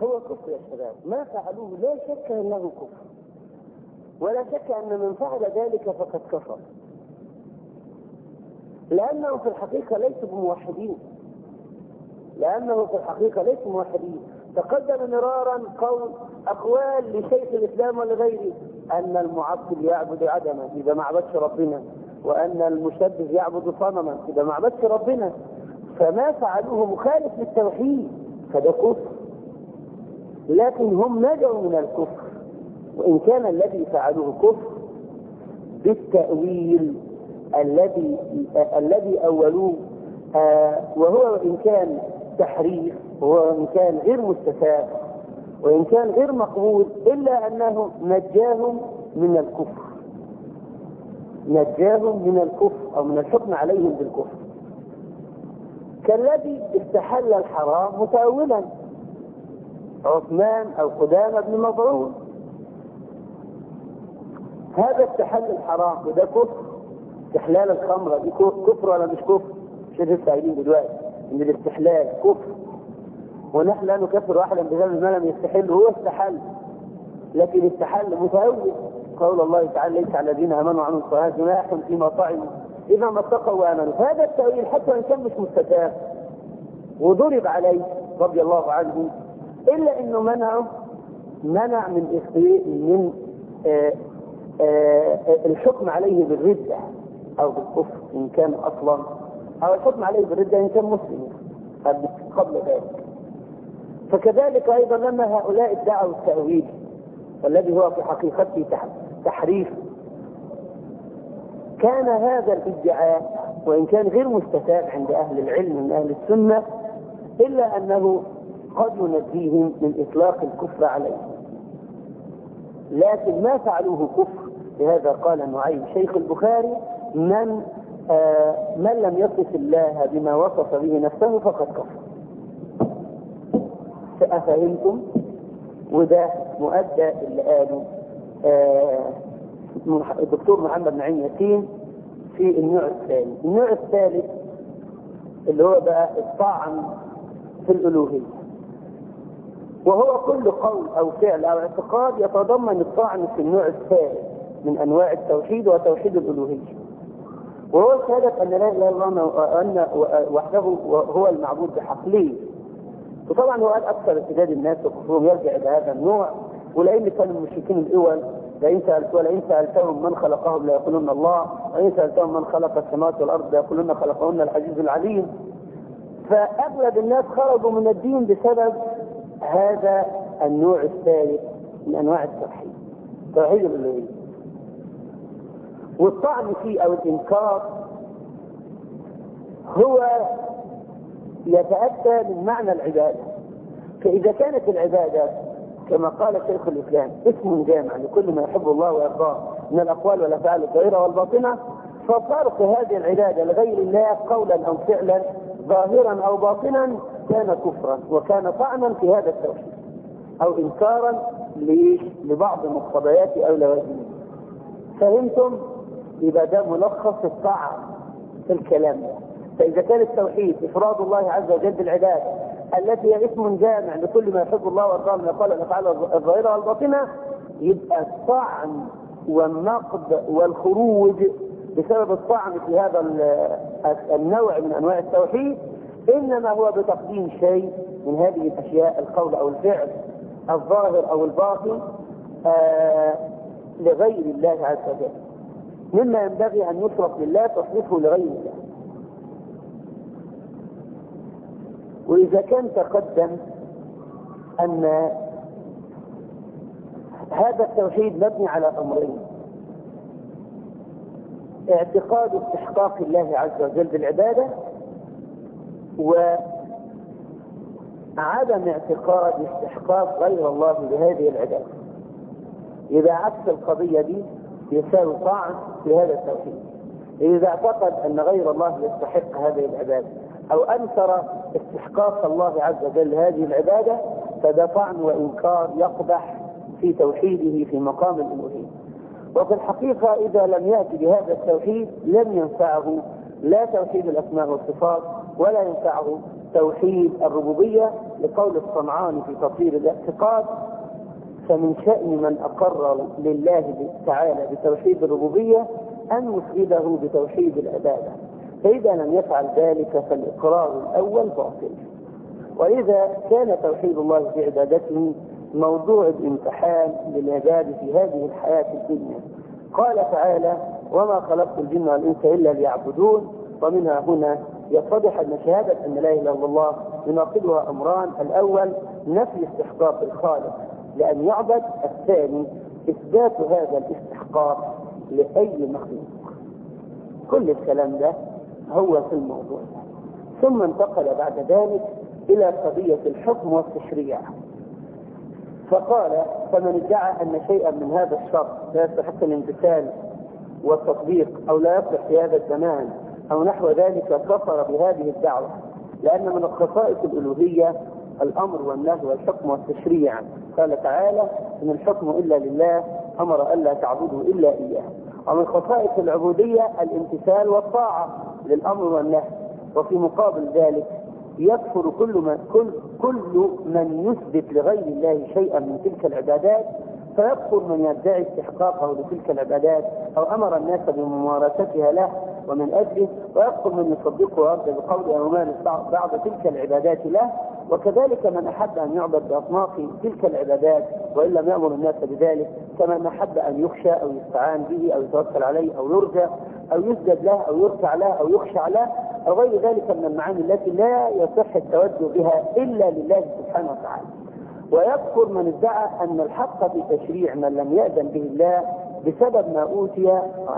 هو كفر يا شباب، ما فعلوه لا شك أنه كفر، ولا شك أن من فعل ذلك فقد كفر، لأنه في الحقيقة ليسوا بموحدين، تقدم مرارا أقوال لشيخ الإسلام ولغيره أن المعطل يعبد عدما إذا ما عبدش ربنا، وأن المشبه يعبد صنما إذا ما عبدش ربنا، فما فعلوه مخالف للتوحيد فده كفر. لكن هم نجوا من الكفر، وإن كان الذي فعلوه كفر بالتأويل الذي أولوه، وهو إن كان تحريف، وهو إن كان غير مستفاد، وإن كان غير مقبول، إلا أنه نجاهم من الكفر أو من الحكم عليهم بالكفر، كالذي استحل الحرام متأولا، عثمان أو قدامى بن مظعون، هذا استحل الحرام وده كفر. استحلال الخمرة دي كفر ولا مش كفر؟ مش لسه قايلين دلوقتي ان الاستحلال كفر، ونحن لا نكفر واحدا بذنب ما لم يستحل، هو استحل لكن استحل متأول. قول الله تعالى ليس على الذين امنوا وعملوا الصالحات جناح فيما طعموا اذا ما اتقوا وامنوا، فهذا التأويل حتى ان كان مش مستتاب وضرب عليه رضي الله عنه، الا انه منع من الحكم عليه بالردة او بالكفر ان كان اصلا، او الحكم عليه بالردة ان كان مسلم قبل ذلك. فكذلك ايضا لما هؤلاء ادعوا التأويل والذي هو في حقيقته تحريف، كان هذا الادعاء وان كان غير مستتاب عند اهل العلم من اهل السنة، الا انه قد ينجيهم من اطلاق الكفر عليه، لكن ما فعلوه كفر. لهذا قال نعيم شيخ البخاري من لم يصف الله بما وصف به نفسه فقد كفر. فأفهمتم؟ وده مؤدى اللي قاله الدكتور محمد نعيم ياسين في النوع الثاني. النوع الثالث اللي هو بقى الطعن في الألوهية، وهو كل قول أو فعل أو اعتقاد يتضمن الطعن في النوع الثالث من أنواع التوحيد وتوحيد الألوهية، وهو شهادة أن لا إله إلا الله وأن وحده هو المعبود بحق. ليه؟ وطبعا هو قال أكثر ارتداد الناس وكفرهم يرجع إلى هذا النوع، ولأن كان المشركين الأول لئن سألتهم من خلقهم ليقولون الله، وإن سألتهم من خلق السماوات والأرض ليقولون خلقهن العزيز العليم. فأغلب الناس خرجوا من الدين بسبب هذا النوع الثالث من أنواع التوحيد، توحيد الألوهية. والطعن فيه أو الإنكار هو يتأتى من معنى العبادة. فإذا كانت العبادة كما قال شيخ الإسلام اسم جامع لكل ما يحب الله ويرضاه من الأقوال والأفعال الظاهرة والباطنة، فصرف هذه العبادة لغير الله قولا أو فعلا ظاهرا أو باطنا كان كفرا وكان طعنا في هذا التوحيد أو إنكارا لبعض مقتضيات أو لوازمه. فهمتم؟ يبقى ده ملخص الطعن في الكلام ده. فإذا كان التوحيد إفراد الله عز وجل بالعبادة التي هي اسم جامع لكل ما يحب الله ويرضاه من الأقوال والأفعال الظاهرة والباطنة، يبقى الطعن والنقد والخروج بسبب الطعن في هذا النوع من أنواع التوحيد إنما هو بتقديم شيء من هذه الأشياء، القول أو الفعل الظاهر أو الباطن لغير الله عز وجل، مما ينبغي أن يصرف لله تصرفه لغير الله. وإذا كان تقدم أن هذا التوحيد مبني على أمرين: اعتقاد استحقاق الله عز وجل بالعبادة، وعدم اعتقاد استحقاق غير الله بهذه العبادة. إذا عكس القضية دي يساوي طعن في هذا التوحيد. إذا اعتقد أن غير الله يستحق هذه العبادة أو أنكر استحقاق الله عز وجل هذه العبادة فده طعن وإنكار يقبح في توحيده في مقام الألوهية. وفي الحقيقة إذا لم يأتي بهذا التوحيد لم ينفعه لا توحيد الأسماء والصفات ولا ينفعه توحيد الربوبية لقول الصنعاني في تطهير الاعتقاد: فمن شأن من أقر لله تعالى بتوحيد الربوبية أن يفرده بتوحيد العبادة، فإذا لم يفعل ذلك فالإقرار الأول باطل. وإذا كان توحيد الله في عبادته موضوع الامتحان للعباد في هذه الحياة الدنيا، قال تعالى: وما خلقت الجن والإنس إلا ليعبدون. ومنها هنا يتضح أن شهادة أن لا إله إلا الله يناقضها أمران: الأول نفي استحقاق الخالق لأن يعبد، الثاني إثبات هذا الاستحقاق لأي مخلوق. كل الكلام ده هو في الموضوع. ثم انتقل بعد ذلك إلى قضية الحكم والتشريع، فقال: فمن ادعى أن شيئا من هذا الشرط لا يستحق الامتثال والتطبيق أو لا يصلح في هذا الزمان أو نحو ذلك كفر بهذه الدعوة، لأن من خصائص الألوهية الأمر والنهي والحكم والتشريع. قال تعالى: إن الحكم إلا لله، أمر ألا تعبدوا إلا إياه. ومن خصائص العبودية الامتثال والطاعة للأمر والنهي. وفي مقابل ذلك يكفر كل من يثبت لغير الله شيئا من تلك العبادات، فيكفر من يدعي استحقاقه لتلك العبادات أو أمر الناس بممارستها له ومن أجله، ويكفر من يصدقه ويرضى بقوله أو يمارس بعض تلك العبادات له. وكذلك من أحب أن يعبد بأصناف تلك العبادات وإن لم يأمر الناس بذلك، كما من أحب أن يخشى أو يستعان به أو يتوكل عليه أو يرجى أو يسجد له أو يركع له أو يخشع له أو غير ذلك من المعاني التي لا يصح التوجه بها إلا لله سبحانه وتعالى. ويذكر من ادعى أن الحق في تشريع من لم يأذن به الله بسبب ما أوتي،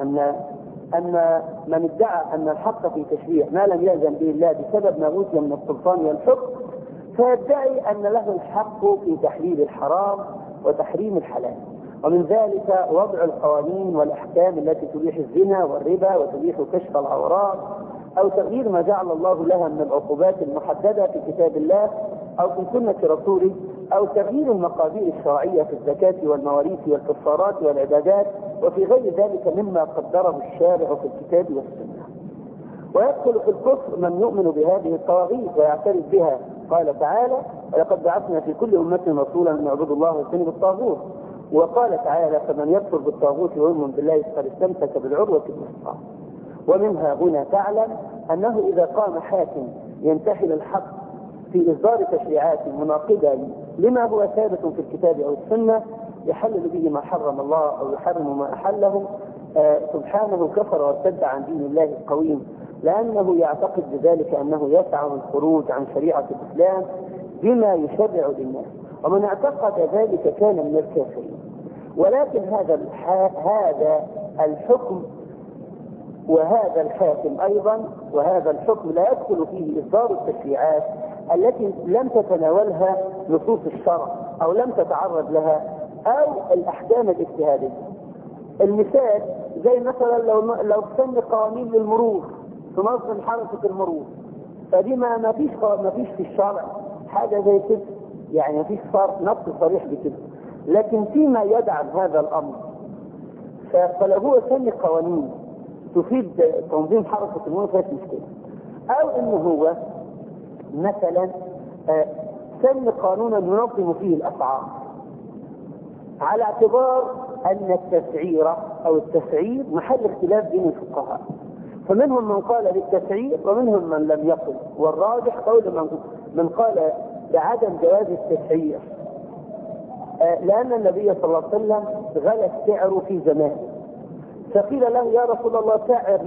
أن من ادعى أن الحق في تشريع ما لم يأذن به الله بسبب ما أوتي من السلطان والحكم، فيدعي أن له الحق في تحليل الحرام وتحريم الحلال. ومن ذلك وضع القوانين والأحكام التي تبيح الزنا والربا وتبيح كشف العورات، أو تغيير ما جعل الله لها من العقوبات المحددة في كتاب الله أو في سنة رسوله، أو تغيير المقادير الشرعية في الزكاة والمواريث والكفارات والعبادات وفي غير ذلك مما قدره الشارع في الكتاب والسنة. ويدخل في الكفر من يؤمن بهذه الطواغيت ويعترف بها. قال تعالى: ولقد بعثنا في كل أمة رسولا أن يعبدوا الله واجتنبوا الطاغوت. وقال تعالى: فمن يكفر بالطاغوت ويؤمن بالله فقد استمسك بالعروة الوثقى. ومنها هنا تعلم أنه إذا قام حاكم ينتحل الحق في إصدار تشريعات مناقضة لما هو ثابت في الكتاب أو السنة يحلل به ما حرم الله أو يحرم ما أحله، سبحانه كفر وارتد عن دين الله القويم، لأنه يعتقد بذلك أنه يسعه الخروج عن شريعة الإسلام بما يشرع للناس، ومن اعتقد ذلك كان من الكافرين. ولكن هذا الحكم وهذا الحاكم أيضا وهذا الحكم لا يدخل فيه إصدار التشريعات التي لم تتناولها نصوص الشرع أو لم تتعرض لها أو الأحكام الاجتهادية. المثال زي مثلا لو سن قوانين للمرور تنظم حركة المرور، فدي ما فيش في الشرع حاجة زي كده، يعني ما فيش نص صريح بكده، لكن فيما يدعم هذا الأمر فلو هو سن قوانين تفيد تنظيم حركة المرور فيها مشكلة، أو إنه هو مثلا سن قانونا ينظم فيه الأسعار على اعتبار أن التسعير أو التسعير محل اختلاف بين الفقهاء، فمنهم من قال بالتسعير ومنهم من لم يقل، والراجح قول من قال بعدم جواز التسعير، لأن النبي صلى الله عليه وسلم غلى السعر في زمانه، فقيل له: يا رسول الله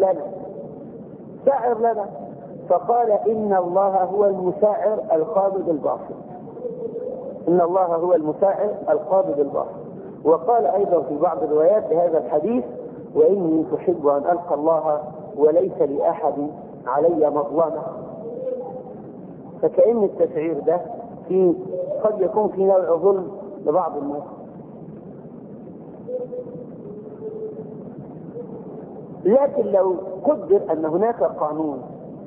سعر لنا، فقال: إن الله هو المسعر القابض الباسط، إن الله هو المسعر القابض الباسط. وقال أيضا في بعض الروايات لهذا الحديث: وإني أحب أن ألقى الله وليس لأحد علي مظلمة. فكأن التسعير ده قد يكون في نوع ظلم لبعض الناس. لكن لو قدر أن هناك قانون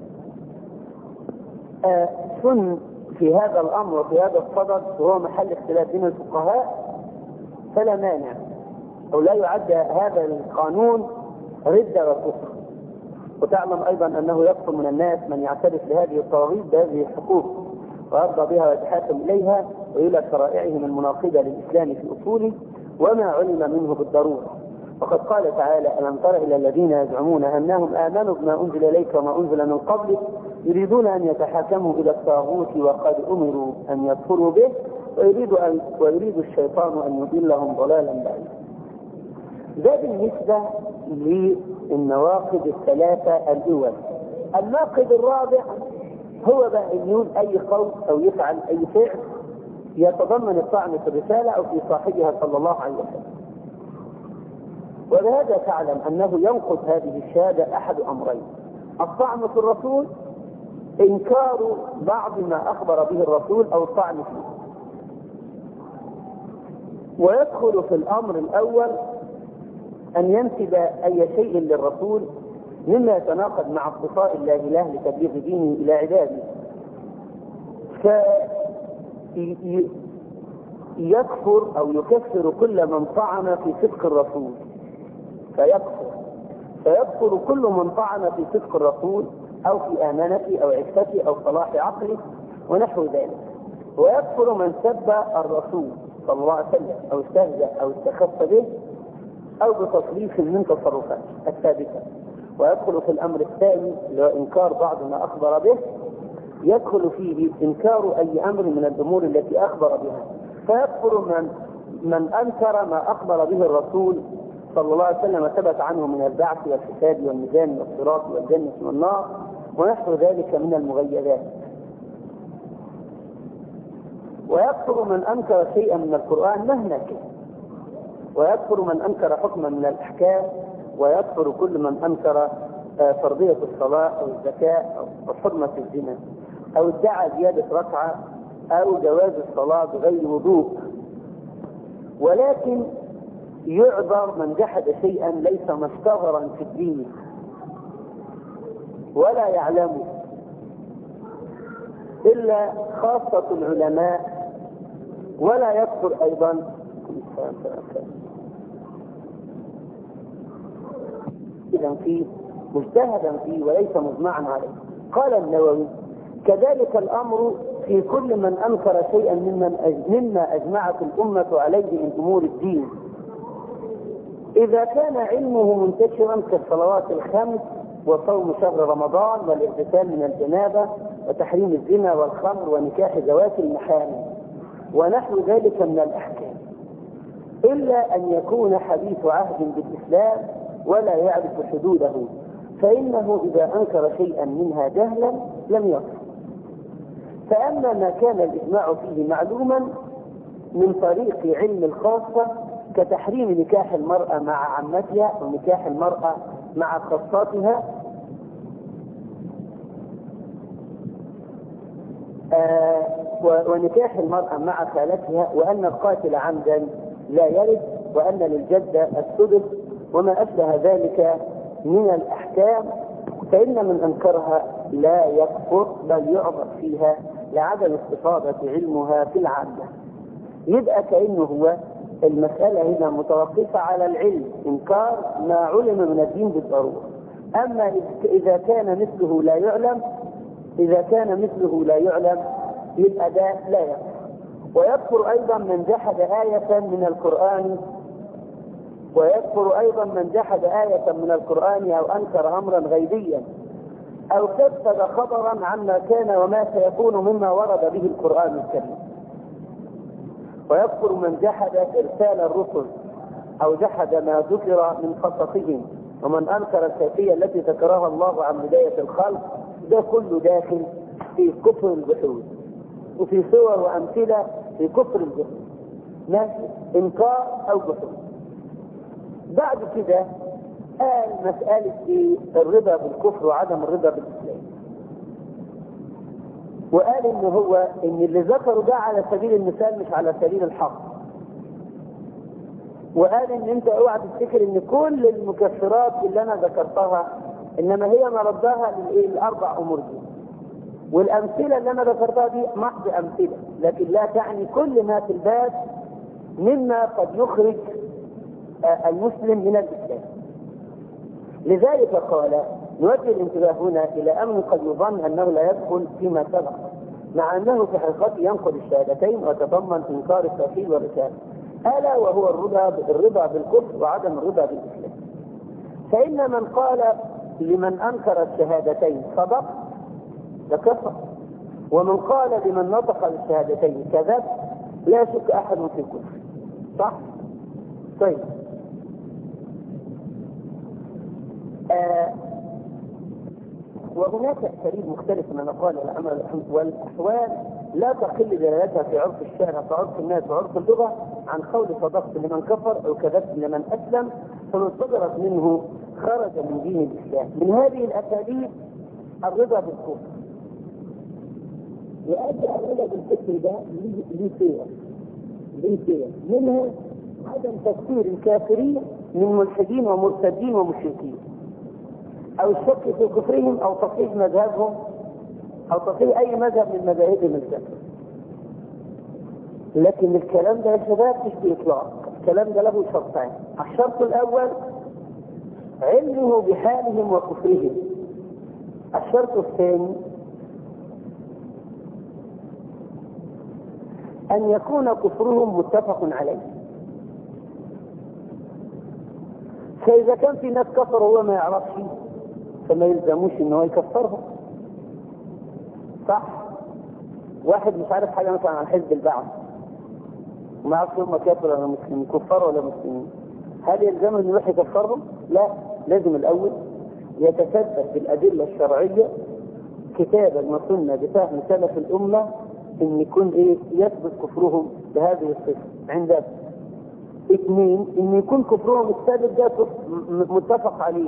سن في هذا الأمر وفي هذا الصدد وهو محل اختلاف بين الفقهاء فلا مانع، أو لا يعد هذا القانون ردة وكفر. وتعلم أيضا أنه يكثر من الناس من يعترف لهذه الطواغيت بهذه الحقوق ويرضى بها ويتحاكم إليها وإلى شرائعهم المناقضة للإسلام في أصوله وما علم منه بالضرورة. وقد قال تعالى: ألم تر إلى الذين يزعمون أنهم آمنوا بما أنزل إليك وما أنزل من قبلك يريدون أن يتحاكموا إلى الطاغوت وقد أمروا أن يكفروا به ويريد الشيطان أن يضلهم ضلالا بعيدا. ده بالنسبة للنواقض الثلاثة الأول. الناقض الرابع هو بقى أن يقول أي قول أو يفعل أي فعل يتضمن الطعن في الرسالة أو في صاحبها صلى الله عليه وسلم. ولهذا تعلم أنه ينقض هذه الشهادة أحد أمرين: الطعن في الرسول، إنكار بعض ما أخبر به الرسول أو الطعن فيه. ويدخل في الأمر الأول أن ينسب أي شيء للرسول مما يتناقض مع اصطفاء الله له لتبليغ دينه إلى عباده، فيكفر أو يكفر كل من طعن في صدق الرسول، فيكفر كل من طعن في صدق الرسول أو في أمانته أو عفته أو صلاح عقله ونحو ذلك. ويكفر من سب الرسول صلى الله عليه وسلم أو استهزأ أو استخف به أو بتصريف من تصرفاته الثابتة. ويدخل في الأمر الثاني اللي هو إنكار بعض ما أخبر به، يدخل فيه إنكار أي أمر من الأمور التي أخبر بها، فيكفر من أنكر ما أخبر به الرسول صلى الله عليه وسلم ثبت عنه من البعث والحساب والميزان والصراط والجنة والنار ونحو ذلك من المغيبات. ويكفر من أنكر شيئا من القرآن مهما كان، ويكفر من أنكر حكما من الأحكام، ويكفر كل من أنكر فرضية الصلاة أو الزكاة أو حرمة الزنا أو ادعى زيادة ركعة أو جواز الصلاة بغير وضوء. ولكن يعذر من جحد شيئا ليس مستغرا في الدين ولا يعلمه إلا خاصة العلماء، ولا يكفر أيضا فيه مجتهدا فيه وليس مجمعا عليه. قال النووي: كذلك الأمر في كل من أنكر شيئا مما أجمعت الأمة عليه من أمور الدين، إذا كان علمه منتشرا كالصلوات الخمس وصوم شهر رمضان والاغتسال من الجنابة وتحريم الزنا والخمر ونكاح ذوات المحارم ونحو ذلك من الأحكام، إلا أن يكون حديث عهد بالإسلام ولا يعرف حدوده، فإنه إذا أنكر شيئا منها جهلا لم يكفر. فأما ما كان الإجماع فيه معلوما من طريق علم الخاصة كتحريم نكاح المرأة مع عمتها أو نكاح المرأة مع خاصاتها ونكاح المرأة مع خالتها، وأن القاتل عمدا لا يرث، وأن للجدة السدس وما أشبه ذلك من الأحكام، فإن من أنكرها لا يكفر بل يعذر فيها لعدم استفاضة علمها في العامة. يبقى كأنه هو المسألة هنا متوقفة على العلم، إنكار ما علم من الدين بالضرورة. أما إذا كان مثله لا يعلم يبقى ده لا يكفر. ويكفر أيضا من جحد آية من القرآن أو أنكر أمرا غيبيا أو كذب خبرا عما كان وما سيكون مما ورد به القرآن الكريم. ويكفر من جحد إرسال الرسل أو جحد ما ذكر من قصصهم، ومن أنكر الكيفية التي ذكرها الله عن بداية الخلق. ده كله داخل في كفر الجحود، وفي صور وأمثلة في كفر الجحود، ماشي، إنكار أو جحود. بعد كده قال مسألة الرضا بالكفر وعدم الرضا بالإسلام، وقال إن اللي ذكروا ده على سبيل المثال مش على سبيل الحق. وقال إن أنت اوعى تفتكر إن كل المكفرات اللي أنا ذكرتها إنما هي مردها للأربع أمور دي، والأمثلة اللي أنا ذكرتها دي محض أمثلة، لكن لا تعني كل ما في الباب مما قد يخرج المسلم من الإسلام. لذلك قال نوجه الانتباه هنا إلى أمر قد يظن أنه لا يدخل فيما سبق، مع أنه في حقيقته ينقل الشهادتين ويتضمن إنكار التوحيد والرسالة، ألا وهو الرضا بالكفر وعدم الرضا بالإسلام. فإن من قال لمن أنكر الشهادتين صدق لكفر، ومن قال لمن نطق بالشهادتين كذب، لا شك أحد في الكفر. صح؟ طيب. وهناك أساليب مختلفة من الأقوال والأعمال والأحوال لا تقل دلالتها في عرف الشارع وعرف الناس وعرف اللغة عن قول صدقت لمن كفر أو كذبت لمن أسلم، فمن صدرت منه خرج من دين الإسلام. من هذه الأساليب الرضا بالكفر. يؤدي الرضا بالكفر ده ليه منها عدم تكفير الكافرين من ملحدين ومرتدين ومشركين، أو الشك في كفرهم، أو تصحيح مذهبهم، أو تصحيح أي مذهب من مذاهبهم الكافرة. لكن الكلام ده يا شباب مش بإطلاق، الكلام ده له شرطين. الشرط الأول علمه بحالهم وكفرهم. الشرط الثاني أن يكون كفرهم متفق عليه. فإذا كان في ناس كفروا وهو ما يعرفش فما يلزموش ان هو يكفرهم. صح؟ واحد مش عارف حاجه مثلا عن حزب البعث وما يعرفش هم كافر ولا مسلمين، كفار ولا مسلمين، هل يلزمه انه يروح يكفرهم؟ لا، لازم الاول يتثبت بالادله الشرعيه كتابا وسنه بفهم سلف الامه ان يكون يثبت كفرهم بهذه الصفه. عندنا اثنين، ان يكون كفرهم الثابت ده متفق عليه،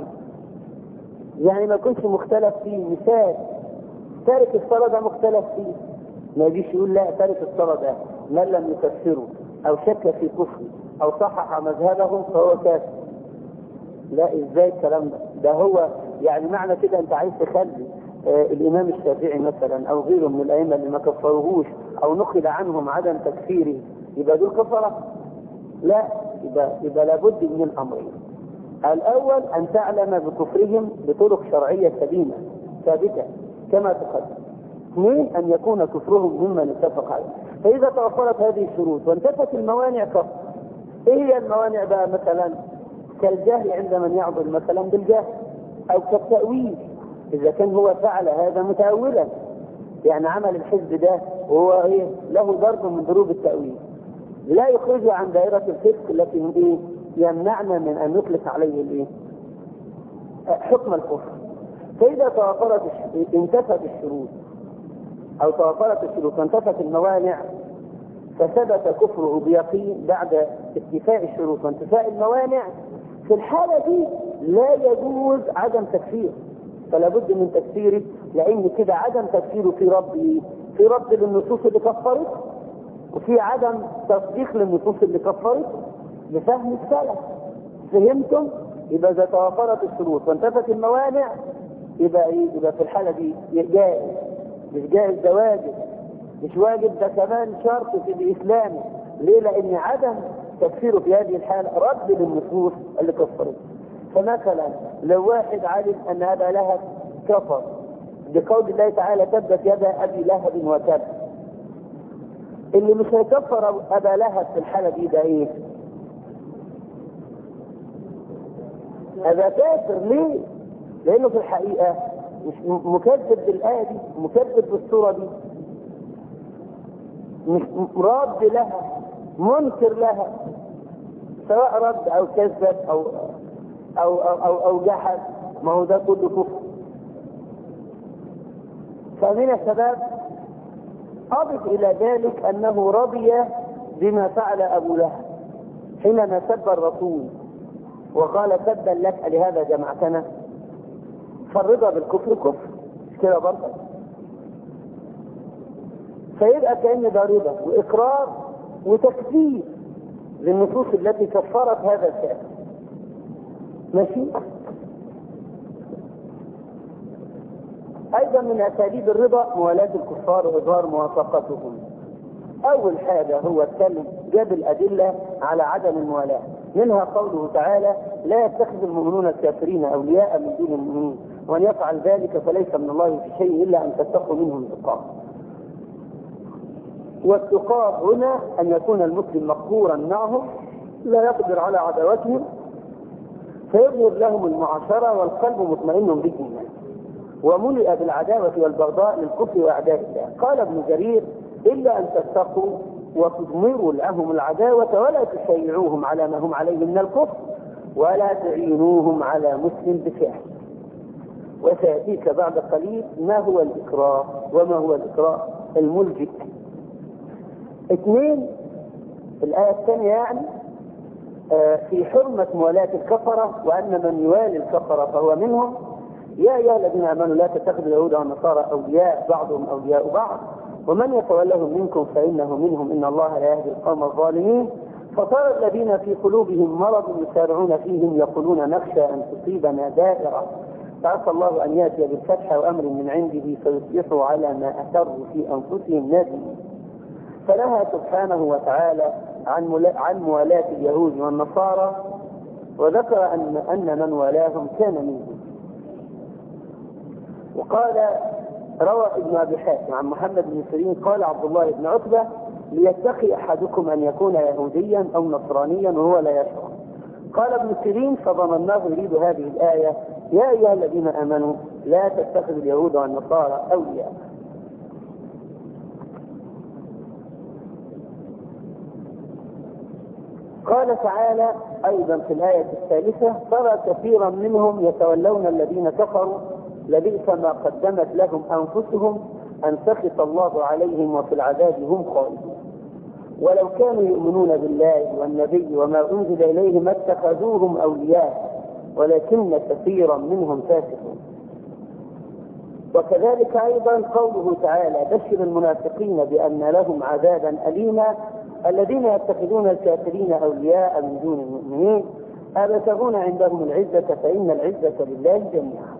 يعني ما يكونش مختلف فيه. مثال تارك الصلاة ده مختلف فيه، ما يجيش يقول لا تارك الصلاة ده من لم يكفره أو شك في كفره أو صحح مذهبه فهو كافر. لا، ازاي الكلام ده هو يعني معنى كده انت عايز تخلي الإمام الشافعي مثلا أو غيره من الأئمة اللي ما كفروهوش أو نقل عنهم عدم تكفيره يبقى دول كفرة؟ لا، يبقى لابد من الأمرين. الأول أن تعلم بكفرهم بطرق شرعية سليمة ثابتة كما تقدم. اثنين، أن يكون كفرهم ممن اتفق عليه. فإذا توفرت هذه الشروط وانتفت الموانع كفر. إيه هي الموانع بقى؟ مثلا كالجهل عند من يعضل مثلا بالجهل، أو كالتأويل إذا كان هو فعل هذا متأولا، يعني عمل الحزب ده وهو له ضرب من ضروب التأويل، لا يخرجه عن دائرة الفسق، لكن يمنعنا من أن نطلق عليه حكم الكفر. فإذا انتفت الشروط أو توفرت الشروط وانتفت الموانع فثبت كفره بيقين بعد استيفاء الشروط وانتفاء الموانع، في الحالة دي لا يجوز عدم تكفير، فلا بد من تكفيره، لأن كده عدم تكفيره في رد للنصوص اللي كفرت، وفي عدم تصديق للنصوص اللي كفرت بفهم السلف. فهمتم؟ يبقى إذا توفرت الشروط وانتفت الموانع يبقى في الحالة دي جائز. مش جائز ده واجب، مش واجب ده كمان شرط في الإسلام. ليه؟ لأن عدم تكفيره في هذه الحالة رد للنصوص اللي كفرت. فمثلا لو واحد علم أن أبا لهب كفر بقول الله تعالى تبت يدا أبي لهب وتب، اللي مش هيكفر أبا لهب في الحالة دي ده هذا كافر. ليه؟ لأنه في الحقيقة مش مكذب بالآية دي، مكذب بالصورة دي، مش راد لها، منكر لها، سواء رد أو كذب أو جحد، ما هو ده كله كفر. فمن السبب أضف إلى ذلك أنه رضي بما فعل أبو لهب حينما سب الرسول وقال سبا لك لهذا جمعتنا، فالرضا بالكفر كفر، مش كده برضه؟ فيبقى كأن ده رضا وإقرار وتكفير للنصوص التي كفرت هذا الكافر. ماشي؟ أيضا من أساليب الرضا موالاة الكفار وإظهار موافقتهم. أول حاجة هو اتكلم جاب الأدلة على عدم الموالاة، منها قوله تعالى لا يتخذ المؤمنون الكافرين أولياء من دون المؤمنين وأن يفعل ذلك فليس من الله في شيء إلا أن تتقوا منهم تقاه. والتقاه هنا أن يكون المسلم مقهورا معهم لا يقدر على عداوتهم فيظهر لهم المعاشرة والقلب مطمئن بالإيمان وملئ بالعداوة والبغضاء للكفر وأعداء الله. قال ابن جرير إلا أن تتقوا وتضمروا لهم العداوة ولا تشيعوهم على ما هم عليه من الكفر ولا تعينوهم على مسلم بفعل. وسيأتيك بعد قليل ما هو الإكراه وما هو الإكراه الملجئ. 2 الآية الثانية يعني في حرمة موالاة الكفرة وأن من يوالي الكفرة فهو منهم. يا أيها الذين آمنوا لا تتخذوا اليهود والنصارى أولياء بعضهم أولياء بعض ومن يتولهم منكم فإنه منهم إن الله لا يهدي القوم الظالمين. فصار الذين في قلوبهم مرض يسارعون فيهم يقولون نخشى أن تصيبنا دائرة فعسى الله أن يأتي بالفتح وأمر من عنده فيصبحوا على ما أسروا في أنفسهم نادمين. فنهى سبحانه وتعالى عن موالاة اليهود والنصارى وذكر أن من والاهم كان منهم. وقال روى ابن أبي حاتم عن محمد بن سيرين قال عبد الله بن عتبة ليتقي أحدكم أن يكون يهوديا أو نصرانيا وهو لا يشعر. قال ابن سيرين فظنناه يريد هذه الآية يا أيها الذين آمنوا لا تتخذوا اليهود والنصارى أولياء. قال تعالى أيضا في الآية الثالثة ترى كثيرا منهم يتولون الذين كفروا لبئس ما قدمت لهم أنفسهم أن سخط الله عليهم وفي العذاب هم خالدون. ولو كانوا يؤمنون بالله والنبي وما أنزل إليه ما اتخذوهم أولياء ولكن كثيرا منهم فاسقون. وكذلك أيضا قوله تعالى بشر المنافقين بأن لهم عذابا أليما الذين يتخذون الكافرين أولياء من دون المؤمنين أبتغون عندهم العزة فإن العزة لله جميعا.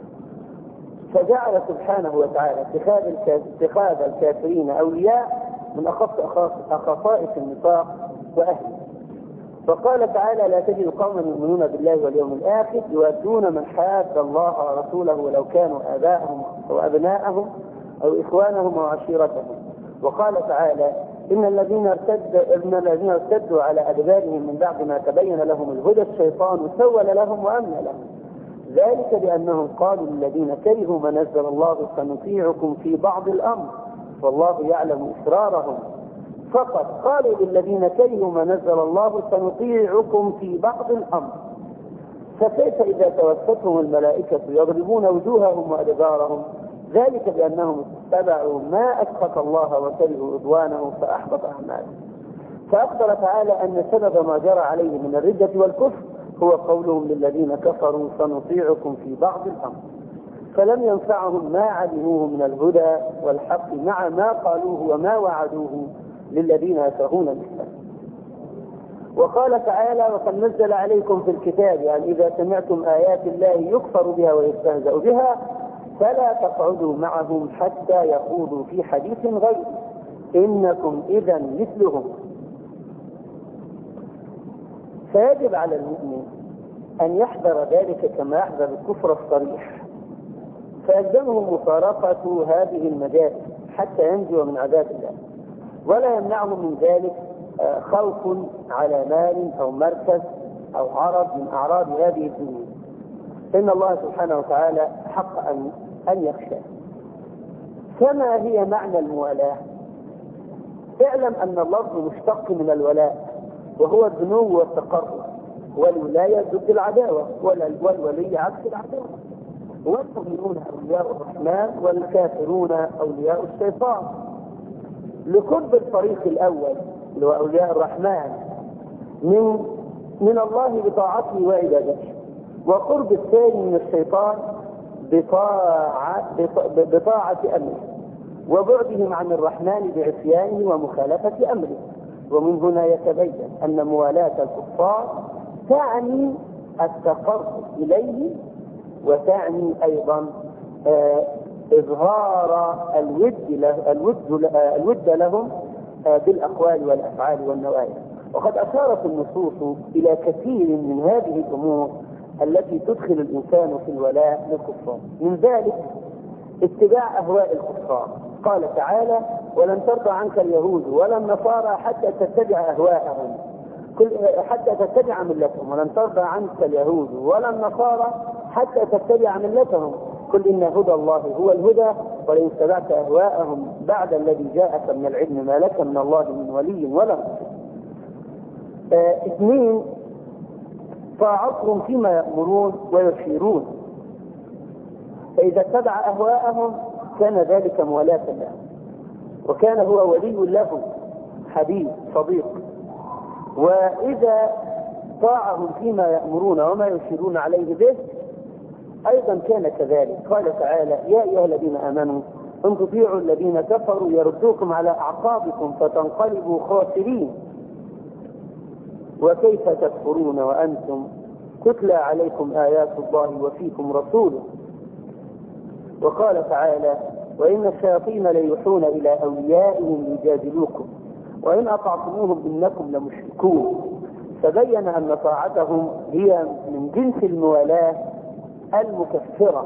فجعل سبحانه وتعالى اتخاذ الكافرين أولياء من أخص خصائص النفاق وأهله. فقال تعالى لا تجد قوما يؤمنون بالله واليوم الآخر يؤدون من حاد الله ورسوله ولو كانوا آباءهم أو أبناءهم أو إخوانهم أو عشيرتهم. وقال تعالى إن الذين ارتدوا على أدبارهم من بعد ما تبين لهم الهدى الشيطان سول لهم وأمن لهم ذلك بأنهم قالوا للذين كرهوا ما نزل الله سنطيعكم في بعض الأمر والله يعلم إسرارهم. فقط قالوا للذين كرهوا ما نزل الله سنطيعكم في بعض الأمر. فكيف إذا توفتهم الملائكة يضربون وجوههم وأدبارهم ذلك بأنهم اتبعوا ما أسخط الله وكرهوا رضوانه فأحبط أعمالهم. فأخبر تعالى أن سبب ما جرى عليه من الردة والكفر هو قولهم للذين كفروا سنطيعكم في بعض الأمر فلم ينفعهم ما علموه من الهدى والحق مع ما قالوه وما وعدوه للذين يكرهون الإسلام. وقال تعالى وقد نزل عليكم في الكتاب يعني إذا سمعتم آيات الله يكفر بها ويستهزأ بها فلا تقعدوا معهم حتى يخوضوا في حديث غيره إنكم إذا مثلهم. فيجب على المؤمن أن يحذر ذلك كما يحذر الكفر الصريح فيلزمه مفارقة هذه المجالس حتى ينجو من عذاب الله ولا يمنعه من ذلك خوف على مال أو مركز أو عرض من أعراض هذه الدنيا. إن الله سبحانه وتعالى حق أن يخشى. كما هي معنى الموالاة اعلم أن اللفظ مشتق من الولاء وهو الدنو والتقرب والولاية ضد العداوة والولي عكس العداوة. والمؤمنون أولياء الرحمن والكافرون أولياء الشيطان لقرب الطريق الأول اللي هو أولياء الرحمن من الله بطاعته وعبادته وقرب الثاني من الشيطان بطاعة أمره وبعدهم عن الرحمن بعصيانه ومخالفة أمره. ومن هنا يتبين أن موالاة الكفار تعني التقرب إليه وتعني أيضا إظهار الود لهم بالأقوال والأفعال والنوايا. وقد أشارت النصوص إلى كثير من هذه الأمور التي تدخل الإنسان في الولاء للكفار. من ذلك اتباع أهواء الكفار. قال تعالى: ولن ترضى عنك اليهود ولا النصارى حتى تتبع أهواءهم حتى تتبع ملتهم. ولن ترضى عنك اليهود ولا النصارى حتى تتبع ملتهم، قل إن هدى الله هو الهدى ولئن اتبعت أهواءهم بعد الذي جاءك من العلم ما لك من الله من ولي ولا نصير. 2 طاعتهم فيما يأمرون ويشيرون، فإذا اتبع أهواءهم كان ذلك موالاة له، وكان هو ولي له حبيب صديق. وإذا طاعهم فيما يأمرون وما يشيرون عليه به أيضا كان كذلك. قال تعالى: يا أيها الذين آمنوا إن تطيعوا الذين كفروا يردوكم على أعقابكم فتنقلبوا خاسرين وكيف تكفرون وأنتم تتلى عليكم آيات الله وفيكم رسوله. وقال تعالى: وإن الشياطين ليوحون إلى أوليائهم ليجادلوكم وإن أطعتموهم إنكم لمشركون. فبين أن طاعتهم هي من جنس الموالاة المكفرة.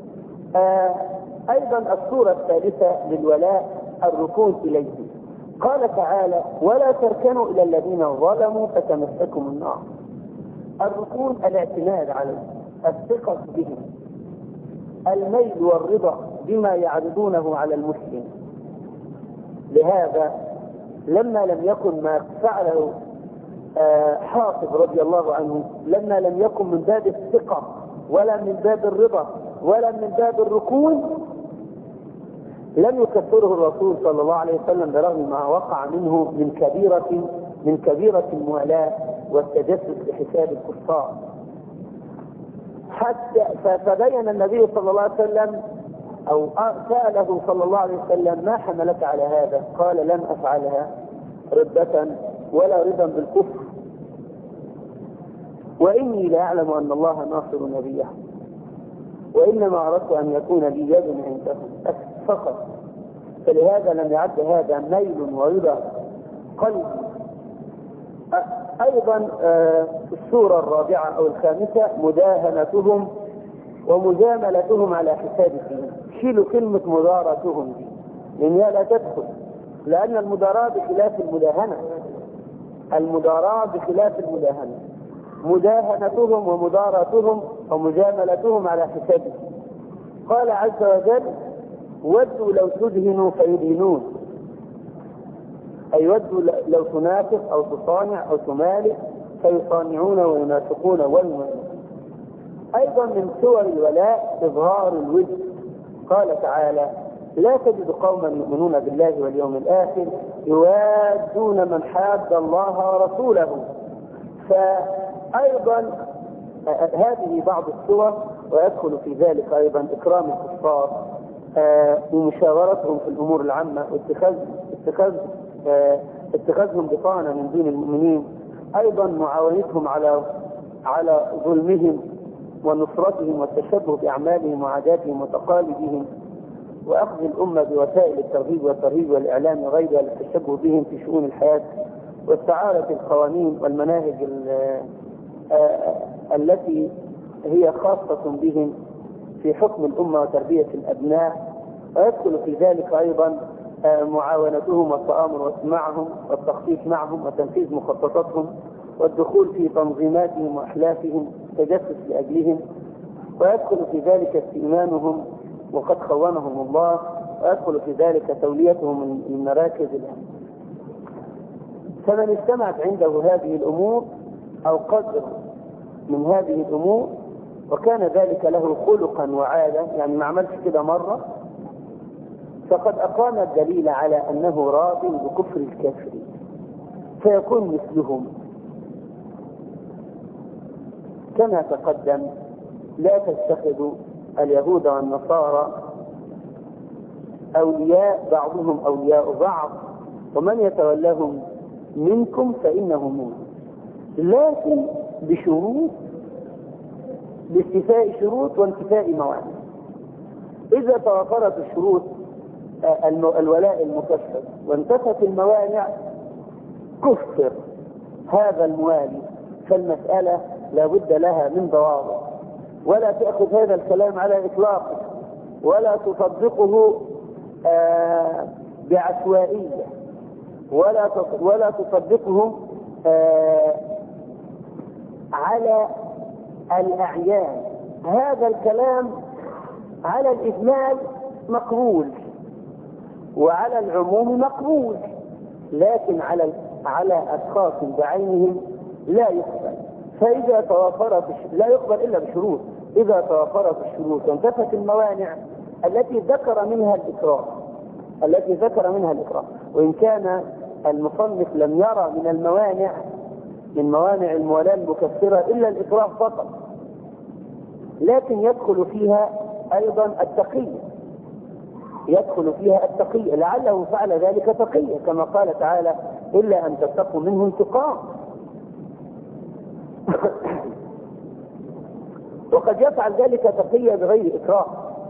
أيضا الصورة الثالثة للولاء الركون إليه. قال تعالى: ولا تركنوا إلى الذين ظلموا فتمسكم النار. الركون الاعتماد عليه، الثقة بهم، الميل والرضا بما يعرضونه على المسلم. لهذا لما لم يكن ما فعله حاطب رضي الله عنه، لما لم يكن من باب الثقة ولا من باب الرضا ولا من باب الركون، لم يكفره الرسول صلى الله عليه وسلم برغم ما وقع منه من كبيرة الموالاة والتجسس لحساب الكفار. حتى فبين النبي صلى الله عليه وسلم أو سأله صلى الله عليه وسلم: ما حملك على هذا؟ قال: لم أفعلها ردة ولا رضا بالكفر، وإني لا أعلم أن الله ناصر نبيه، وإنما أردت أن يكون لي يد عندهم فقط. فلهذا لم يعد هذا ميل ورضا قلبي. أيضا السورة الرابعة أو الخامسة مداهنتهم ومجاملتهم على حساب الدين. شيلوا كلمة مداراتهم دي لأنها لا تدخل، لأن المداراة بخلاف المداهنة. المداراة بخلاف المداهنة. مداهنتهم ومداراتهم ومجاملتهم على حساب الدين. قال عز وجل: ودوا لو تدهنوا فيدهنون، أي ودوا لو تنافق أو تصانع أو تمالك فيصانعون وينافقون ويمالون. أيضا من صور الولاء إظهار الود. قال تعالى: لا تجد قوما يؤمنون بالله واليوم الآخر يوادون من حاد الله ورسوله. فأيضا هذه بعض الصور، ويدخل في ذلك أيضا إكرام الكفار ومشاورتهم في الأمور العامة اتخاذهم بطانة من دون المؤمنين. أيضا معاونتهم على ظلمهم ونصرتهم والتشبه بأعمالهم وعاداتهم وتقاليدهم، وأخذ الأمة بوسائل الترغيب والترهيب والإعلام وغيرها للتشبه بهم في شؤون الحياة، واستعارة القوانين والمناهج التي هي خاصة بهم في حكم الأمة وتربية الأبناء. ويدخل في ذلك أيضا معاونتهم والتآمر واجتماعهم والتخطيط معهم وتنفيذ مخططاتهم والدخول في تنظيماتهم وأحلافهم التجسس لأجلهم. ويدخل في ذلك استئمانهم وقد خونهم الله، ويدخل في ذلك توليتهم المراكز الأمن. فمن اجتمعت عنده هذه الأمور أو قدر من هذه الأمور وكان ذلك له خلقا وعادة، يعني ما عملش كده مرة، فقد أقام الدليل على أنه راض بكفر الكافرين فيكون مثلهم. كما تقدم: لا تتخذوا اليهود والنصارى أولياء بعضهم أولياء بعض ومن يتولاهم منكم فإنه منهم، لكن بشروط، باستيفاء شروط وانتفاء موانع. إذا توفرت الشروط الولاء المكفر وانتفت الموانع كفر هذا الموالي، فالمسألة لا بد لها من ضوابط. ولا تأخذ هذا الكلام على إطلاقه، ولا تصدقه بعشوائية، ولا تصدقه على الأعيان. هذا الكلام على الإجمال مقبول وعلى العموم مقبول، لكن على أشخاص بعينهم لا يقبل. فإذا توافرت لا يقبل إلا بشروط. إذا توافرت الشروط وانتفت الموانع التي ذكر منها الإكراه، وإن كان المصنف لم يرى من موانع الموالاة المكفرة إلا الإكراه فقط، لكن يدخل فيها أيضا التقية، لعله فعل ذلك تقية، كما قال تعالى: إلا أن تتقوا منه انتقام. وقد يفعل ذلك تقية بغير إكراه.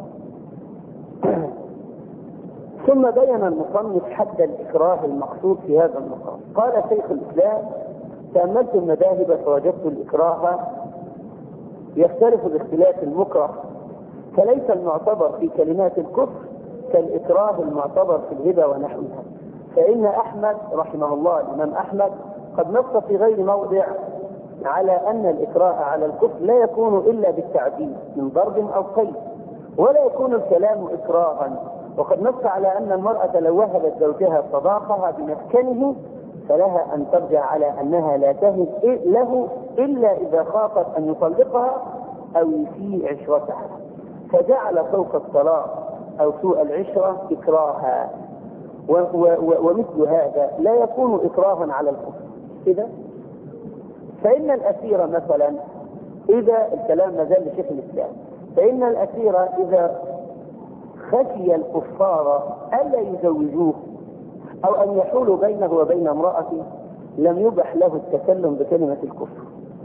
ثم بين المصنف حد الإكراه المقصود في هذا المقام. قال شيخ الإسلام: تأملت المذاهب فوجدت الإكراه يختلف باختلاف المكره، فليس المعتبر في كلمات الكفر كالإكراه المعتبر في الهبة ونحوها. فإن أحمد رحمه الله، الإمام أحمد، قد نص في غير موضع على أن الإكراه على الكفر لا يكون إلا بالتعديل من ضرب أو قيد، ولا يكون الكلام إكراها. وقد نص على أن المرأة لو وهبت زوجها صداقها بمسكنه فلها أن ترجع على أنها لا تهب له إلا إذا خافت أن يطلقها أو يسيء عشرتها، فجعل فوق الطلاق أو سوء العشرة إكراها. ومثل هذا لا يكون إكراها على الكفر. إذا فإن الأسير مثلا، إذا الكلام مازال لشيخ الإسلام، فإن الأسير إذا خشي الكفار ألا يزوجوه أو أن يحول بينه وبين امرأته لم يبح له التكلم بكلمة الكفر.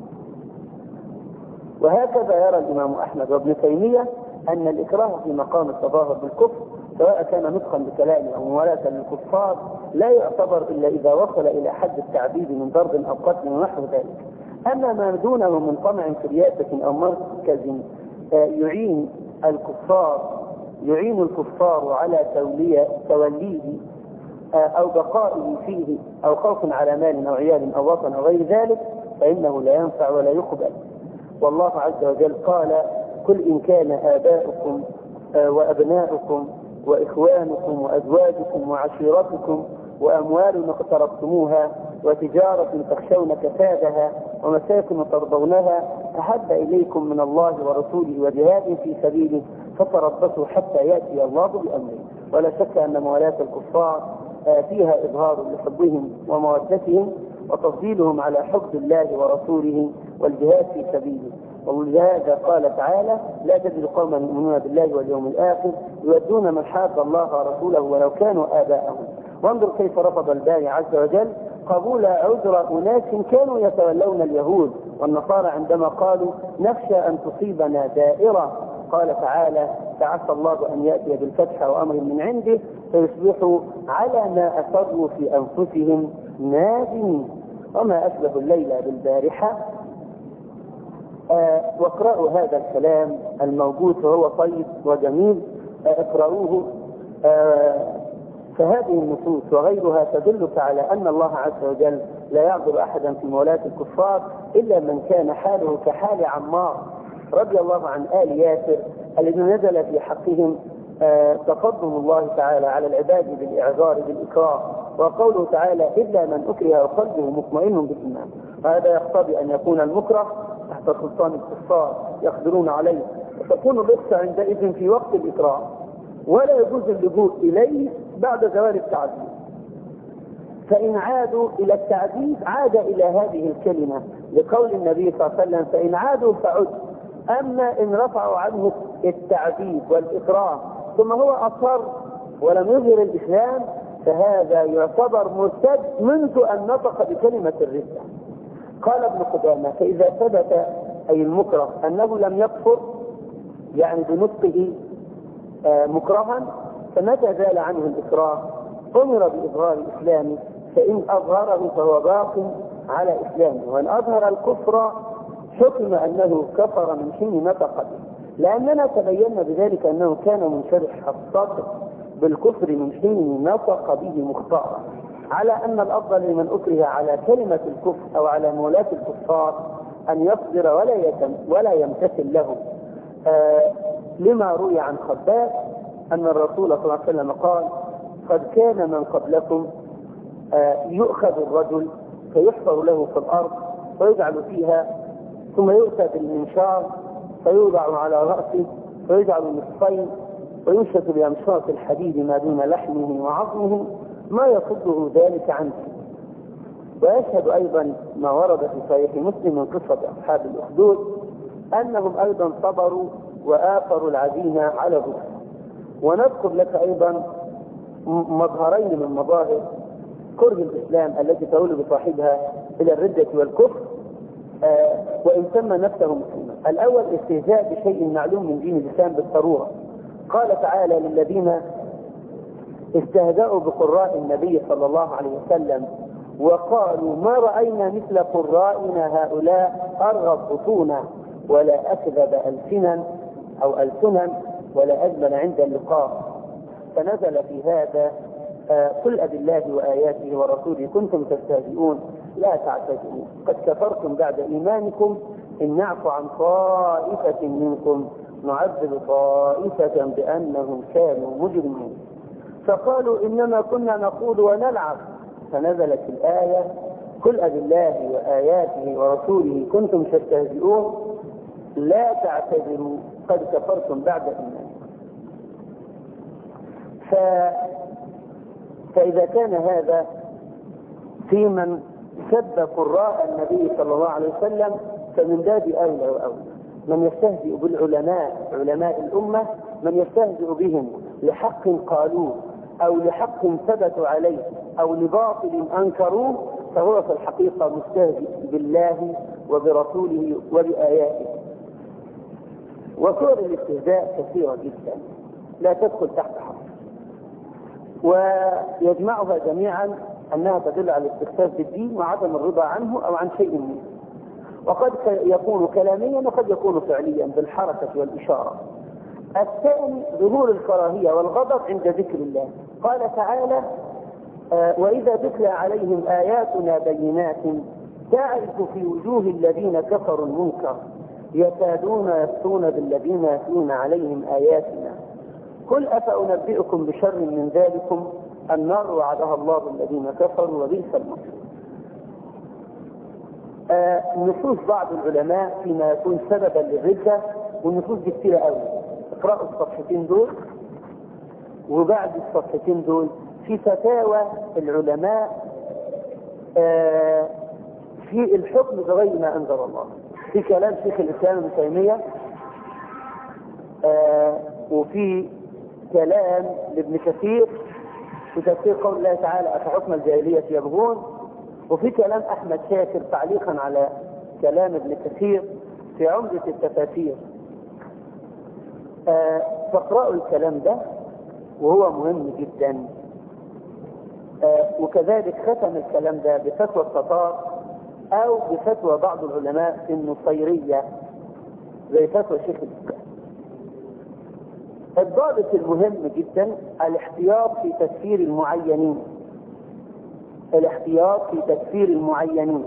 وهكذا يرى الإمام أحمد وابن تيمية أن الإكراه في مقام التظاهر بالكفر، سواء كان نطقا بكلامه أو موالاة للكفار، لا يعتبر إلا إذا وصل إلى حد التعبيد من ضرب أو قتل ونحو ذلك. أما ما دونه من طمع في رياسة أو مركز يعين الكفار على توليه أو بقائه فيه، أو خوف على مال أو عيال أو وطن أو غير ذلك، فإنه لا ينفع ولا يقبل. والله عز وجل قال: قل إن كان آباؤكم وأبناؤكم وإخوانكم وأزواجكم وعشيرتكم وأموال اقترفتموها وتجارة تخشون كسادها ومساكن ترضونها أحب إليكم من الله ورسوله وجهاد في سبيله فتربصوا حتى يأتي الله بأمره. ولا شك أن موالاة الكفار فيها إظهار لحبهم ومودتهم وتفضيلهم على حب الله ورسوله والجهاد في سبيله. ولهذا قال تعالى: لا تجد قوما يؤمنون بالله واليوم الآخر يودون من حاد الله ورسوله ولو كانوا آباءهم. وانظر كيف رفض الباري عز وجل قبول عذر أناس كانوا يتولون اليهود والنصارى عندما قالوا: نخشى أن تصيبنا دائرة. قال تعالى: فعسى الله أن يأتي بالفتح وأمر من عنده فيصبحوا على ما أسروا في أنفسهم نادمين. وما أشبه الليلة بالبارحة. واقرأوا هذا الكلام الموجود فهو طيب وجميل، اقرأوه. فهذه النصوص وغيرها تدلك على أن الله عز وجل لا يعذر أحدا في مولاة الكفار إلا من كان حاله كحال عمار رضي الله عن آل ياسر الذين نزل في حقهم تقدم الله تعالى على العباد بالإعذار بالإكراه، وقوله تعالى: إلا من أكره وقلبه مطمئن بالإيمان. وهذا يقتضي أن يكون المكره تحت سلطان الكفار يقدرون عليه، وتكون الرخصة عندئذ في وقت الإكراه، ولا يجوز اللجوء إليه بعد زوال التعذيب. فإن عادوا إلى التعذيب عاد إلى هذه الكلمة لقول النبي صلى الله عليه وسلم: فإن عادوا فعد. أما إن رفعوا عنه التعذيب والإكراه ثم هو أصر ولم يظهر الإسلام فهذا يعتبر مرتد منذ أن نطق بكلمة الردة. قال ابن قدامة: فإذا ثبت أي المكره أنه لم يكفر يعني بنطقه مكرها، فمتى زال عنه الإكراه أمر بإظهار إسلامه، فإن أظهره فهو باق على إسلامه، وإن أظهر الكفر حكم أنه كفر من حين نطق به، لأننا تبينا بذلك أنه كان منشرح الصدر بالكفر من حين نطق به مختارا، على أن الأفضل لمن أكره على كلمة الكفر أو على مولاة الكفار أن يصبر ولا يمتثل له، لما روي عن خباب أن الرسول صلى الله عليه وسلم قال: قد كان من قبلكم يؤخذ الرجل فيحفر له في الأرض ويجعل فيها، ثم يؤتى بالمنشار فيوضع على رأسه فيجعل نصفين وينشط بأمشاط الحديد ما دون لحمه وعظمه ما يصده ذلك عنه. ويشهد أيضا ما ورد في صحيح مسلم من قصة أصحاب الأخدود أنهم أيضا صبروا وآثروا العزيمة على الرسل. ونذكر لك أيضا مظهرين من مظاهر كره الإسلام التي تؤول بصاحبها إلى الردة والكفر وإن سمى نفسه مسلما. الأول استهزاء بشيء معلوم من دين الإسلام بالضرورة. قال تعالى للذين استهزأوا بقراء النبي صلى الله عليه وسلم وقالوا: ما رأينا مثل قرائنا هؤلاء أرغب بطونا ولا أكذب ألسنا ولا أجمل عند اللقاء. فنزل في هذا: قل أبالله وآياته ورسوله كنتم تستهزئون لا تعتذروا قد كفرتم بعد إيمانكم إن نعفو عن طائفة منكم نعذب طائفة بأنهم كانوا مجرمين. فقالوا: إنما كنا نقول ونلعب. فنزلت الآية: قل أبالله وآياته ورسوله كنتم تستهزئون لا تعتذروا قد كفرتم بعد إيمانكم. فإذا كان هذا في من سب قراء النبي صلى الله عليه وسلم فمن باب أولى وأولى من يستهزئ بالعلماء علماء الأمة، من يستهزئ بهم لحق قالوه أو لحق ثبتوا عليه أو لباطل أنكروه، فهو في الحقيقة مستهزئ بالله وبرسوله وبآياته. وصور الاستهزاء كثيرة جدا لا تدخل تحت حصر، ويجمعها جميعا أنها تدل على الاستخفاف بالدين وعدم الرضا عنه أو عن شيء منه، وقد يكون كلاميا وقد يكون فعليا بالحركة والإشارة. الثاني ظهور الكراهية والغضب عند ذكر الله. قال تعالى: وإذا تتلى عليهم آياتنا بينات تعرف في وجوه الذين كفروا المنكر يكادون يسطون بالذين يتلون عليهم آياتنا قل أفأنبئكم بشر من ذلكم النار وعدها الله الذين كفروا وبئس المصير. نصوص بعض العلماء فيما يكون سببا للردة، والنصوص دي كتيرة قوي. اقرأوا الصفحتين دول، وبعد الصفحتين دول في فتاوى العلماء في الحكم بغير ما أنزل الله، في كلام شيخ الإسلام ابن تيمية، وفي كلام لابن كثير في تفسير قول الله تعالى: أفحكم الجاهلية يبغون، وفي كلام أحمد شاكر تعليقا على كلام ابن كثير في عمدة التفاسير. فاقرأوا الكلام ده وهو مهم جدا. وكذلك ختم الكلام ده بفتوى التتار أو بفتوى بعض العلماء في النصيرية زي فتوى شيخ الإسلام. الضابط المهم جدا الاحتياط في تكفير المعينين، الاحتياط في تكفير المعينين.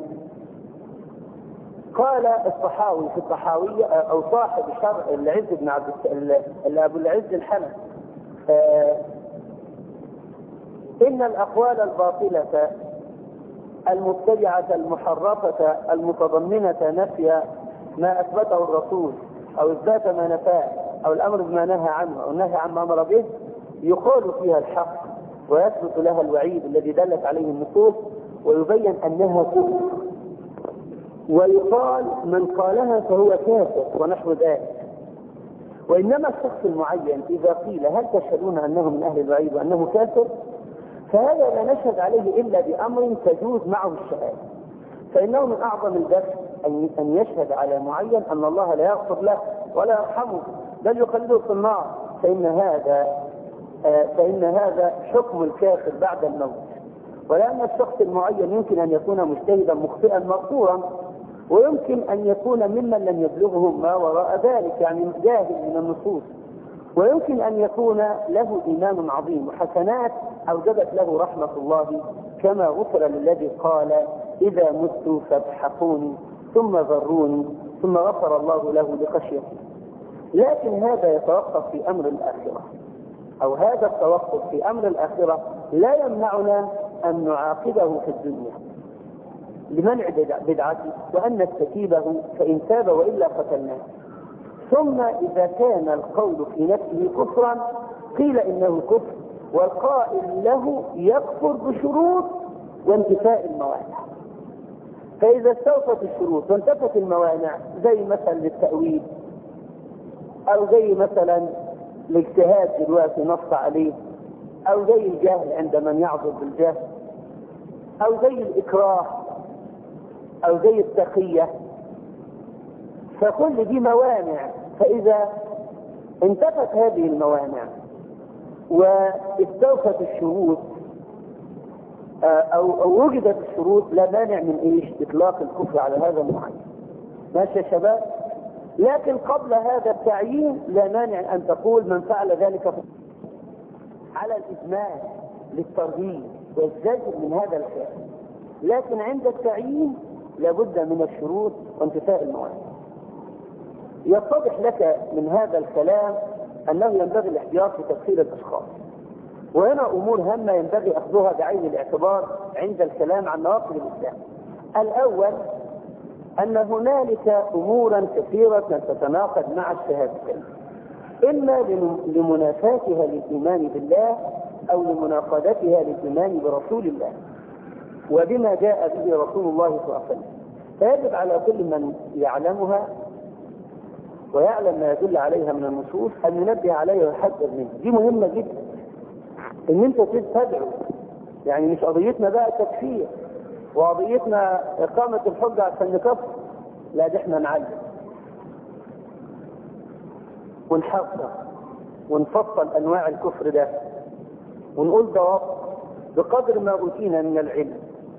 قال الطحاوي في الطحاوية أو صاحب شرع العز بن أبو العز الحنفي: إن الأقوال الباطلة المبتدعة المحرفة المتضمنة نفي ما أثبته الرسول أو إثبات ما نفاه أو الأمر بما نهى عنه أو النهي عما أمر به يقال فيها الحق ويثبت لها الوعيد الذي دلت عليه النصوص ويبين أنها كفر، ويقال من قالها فهو كافر ونحو ذلك. وإنما الشخص المعين إذا قيل: هل تشهدون أنه من أهل الوعيد وأنه كافر؟ فهذا لا نشهد عليه إلا بأمر تجوز معه الشهادة، فإنه من أعظم البر أن يشهد على معين أن الله لا يغفر له ولا يرحمه بل يخلده في النار، فإن هذا حكم الكافر بعد الموت. ولأن الشخص المعين يمكن أن يكون مجتهدا مخطئا مغفورا، ويمكن أن يكون ممن لم يبلغهم ما وراء ذلك، يعني جاهل من النصوص، ويمكن أن يكون له إيمان عظيم وحسنات أوجبت له رحمة الله، كما غفر للذي قال إذا مت فابحقوني ثم ذروني، ثم غفر الله له لخشيته. لكن هذا يتوقف في أمر الآخرة، أو هذا التوقف في أمر الآخرة لا يمنعنا أن نعاقبه في الدنيا لمنع بدعته وأن نستتيبه، فإن تاب وإلا قتلناه. ثم إذا كان القول في نفسه كفرا قيل إنه كفر، والقائل له يكفر بشروط وانتفاء الموانع. فإذا استوفت الشروط وانتفت الموانع، زي مثلا للتأويل، أو زي مثلا الاجتهاد دلوقتي نص عليه، أو زي الجهل عند من يعذر بالجهل، أو زي الإكراه، أو زي التقية، فكل دي موانع. فإذا انتفت هذه الموانع واستوفت الشروط أو وجدت الشروط، لا مانع من إطلاق الكفر على هذا المعين. ماشي يا شباب؟ لكن قبل هذا التعيين لا مانع أن تقول من فعل ذلك على الإجمال للترغيب والزجر من هذا الفعل، لكن عند التعيين لابد من الشروط وانتفاء الموانع. يتضح لك من هذا الكلام أنه ينبغي الاحتياط في تفسير الأشخاص، وهنا أمور هامة ينبغي أخذها بعين الاعتبار عند الكلام عن نواقض الإسلام. الأول أن هنالك أمورا كثيرة تتناقض مع الشهادتين، إما لمنافاتها للإيمان بالله أو لمناقضتها للإيمان برسول الله وبما جاء به رسول الله صلى الله عليه وسلم. فيجب على كل من يعلمها ويعلم ما يدل عليها من النصوص أن ينبه عليها ويحذر منها. دي مهمة جدا، إن أنت تدعو. يعني مش قضيتنا بقى تكفير وقضيتنا إقامة الحجة عشان نكفر، لا، ده احنا نعلم ونحذر ونفصل أنواع الكفر ده ونقول ضوابط بقدر ما أوتينا من العلم،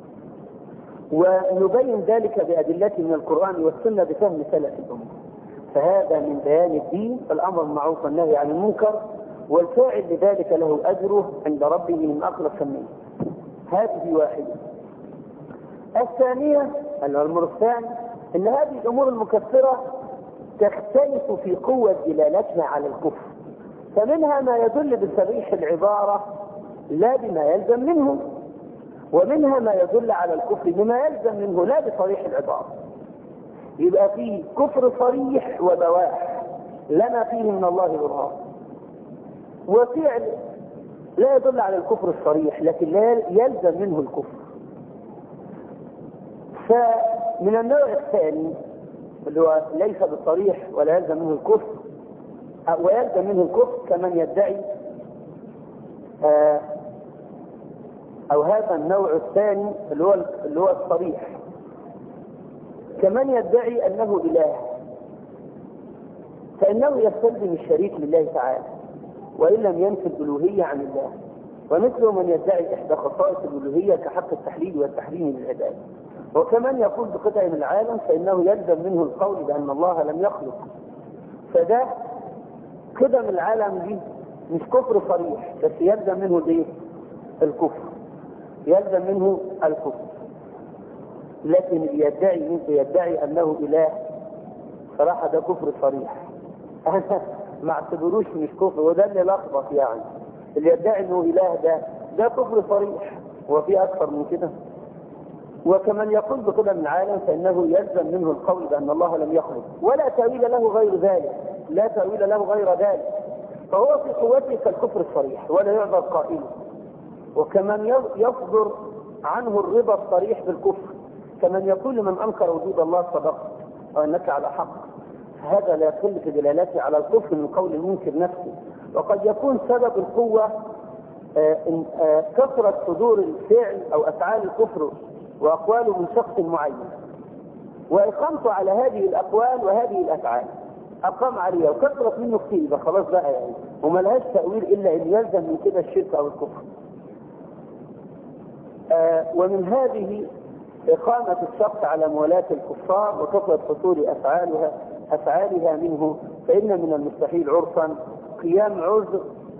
ونبين ذلك بأدلة من القرآن والسنة بفهم سلف الأمة. فهذا من بيان الدين، الأمر بالمعروف والنهي عن المنكر، والفاعل لذلك له أجره عند ربه من أخلص منه. هذه واحدة. الثانية الأمر الثاني أن هذه الأمور المكفرة تختلف في قوة دلالتها على الكفر، فمنها ما يدل بصريح العبارة لا بما يلزم منه، ومنها ما يدل على الكفر بما يلزم منه لا بصريح العبارة. يبقى فيه كفر صريح وبواح لنا فيه من الله برهان، وفعل لا يدل على الكفر الصريح لكن لا يلزم منه الكفر. فمن النوع الثاني اللي هو ليس بالصريح ولا يلزم منه الكفر ويلزم منه الكفر كمن يدعي أو هذا النوع الثاني اللي هو الصريح كمن يدعي أنه إله، فإنه يستلزم الشريك لله تعالى وإن لم ينفي الألوهية عن الله، ومثل من يدعي إحدى خصائص الألوهية كحق التحليل والتحريم للعباد. وكمن يقول بقطع من العالم فإنه يلزم منه القول بأن الله لم يخلق. فده قدم العالم دي مش كفر صريح بس يلزم منه الايه؟ الكفر، يلزم منه الكفر. لكن اللي يدعي أنه إله صراحة ده كفر صريح، أنا ما اعتبروش مش كفر، وده اللي لخبط. يعني اللي يدعي أنه إله ده كفر صريح، وفي أكثر من كده. وكمن يقول بقدم العالم فإنه يلزم منه القول بأن الله لم يخلق ولا تأويل له غير ذلك، لا تأويل له غير ذلك، فهو في قوته كالكفر الصريح ولا يعذر قائله. وكمن يصدر عنه الرضا الصريح بالكفر، كمن يقول لمن أنكر وجود الله صدق وأنك على حق، هذا لا يدل في دلالته على الكفر من قول المنكر نفسه. وقد يكون سبب القوة كثرة صدور الفعل أو أفعال الكفر وأقواله من شخص معين، وإقامته على هذه الأقوال وهذه الأفعال أقام عليها وكثرت منه كثير، يبقى خلاص بقى يعني وما لهاش تأويل إلا إن يلزم من كده الشرك أو الكفر. ومن هذه إقامة الشخص على موالاة الكفار وكثرة حصول أفعالها منه، فإن من المستحيل عرفا قيام عذر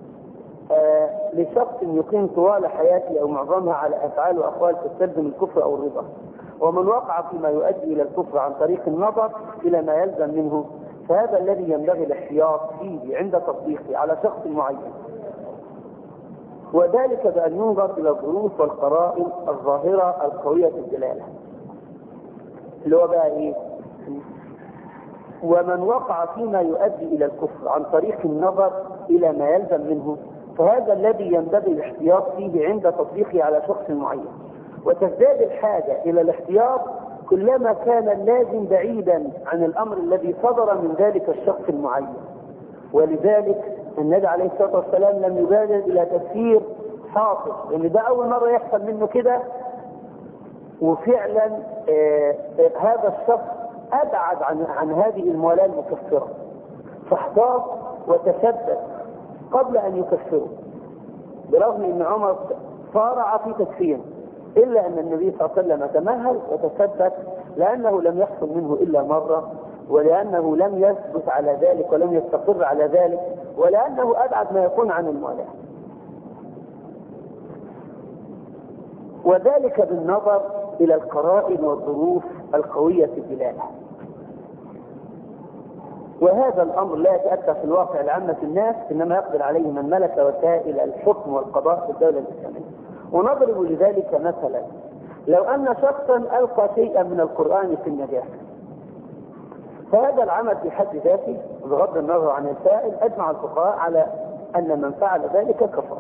لشخص يقيم طوال حياته أو معظمها على أفعال وأقوال تستلزم الكفر أو الرضا. ومن وقع فيما يؤدي إلى الكفر عن طريق النظر إلى ما يلزم منه فهذا الذي ينبغي الاحتياط فيه عند تطبيقه على شخص معين، وذلك بأن ينظر إلى الظروف والقرائن الظاهرة القوية الدلالة، اللي هو بقى إيه؟ ومن وقع فيما يؤدي إلى الكفر عن طريق النظر إلى ما يلزم منه فهذا الذي ينبغي الاحتياط فيه عند تطبيقه على شخص معين. وتزداد الحاجة إلى الاحتياط كلما كان اللازم بعيدا عن الأمر الذي صدر من ذلك الشخص المعين. ولذلك النبي عليه الصلاة والسلام لم يبادر إلى تفسير حاصل، لأن ده أول مرة يحصل منه كده، وفعلا هذا الشخص أبعد عن هذه الموالاة المكفرة، فاحتاط وتشدد قبل أن يكفره، برغم أن عمر صارع في تكفيره، إلا أن النبي صلى الله عليه وسلم تمهل وتثبت، لأنه لم يحصل منه إلا مرة، ولأنه لم يثبت على ذلك ولم يستقر على ذلك، ولأنه أبعد ما يكون عن الموالاة، وذلك بالنظر إلى القرائن والظروف القوية الدلالة. وهذا الأمر لا يتأتى في الواقع لعامة الناس، إنما يقدر عليه من ملك وسائل الحكم والقضاء في الدولة الإسلامية. ونضرب لذلك مثلا، لو أن شخصا ألقى شيئا من القرآن في النجاسة، فهذا العمل في حد ذاته بغض النظر عن الفاعل أجمع الفقهاء على أن من فعل ذلك كفر،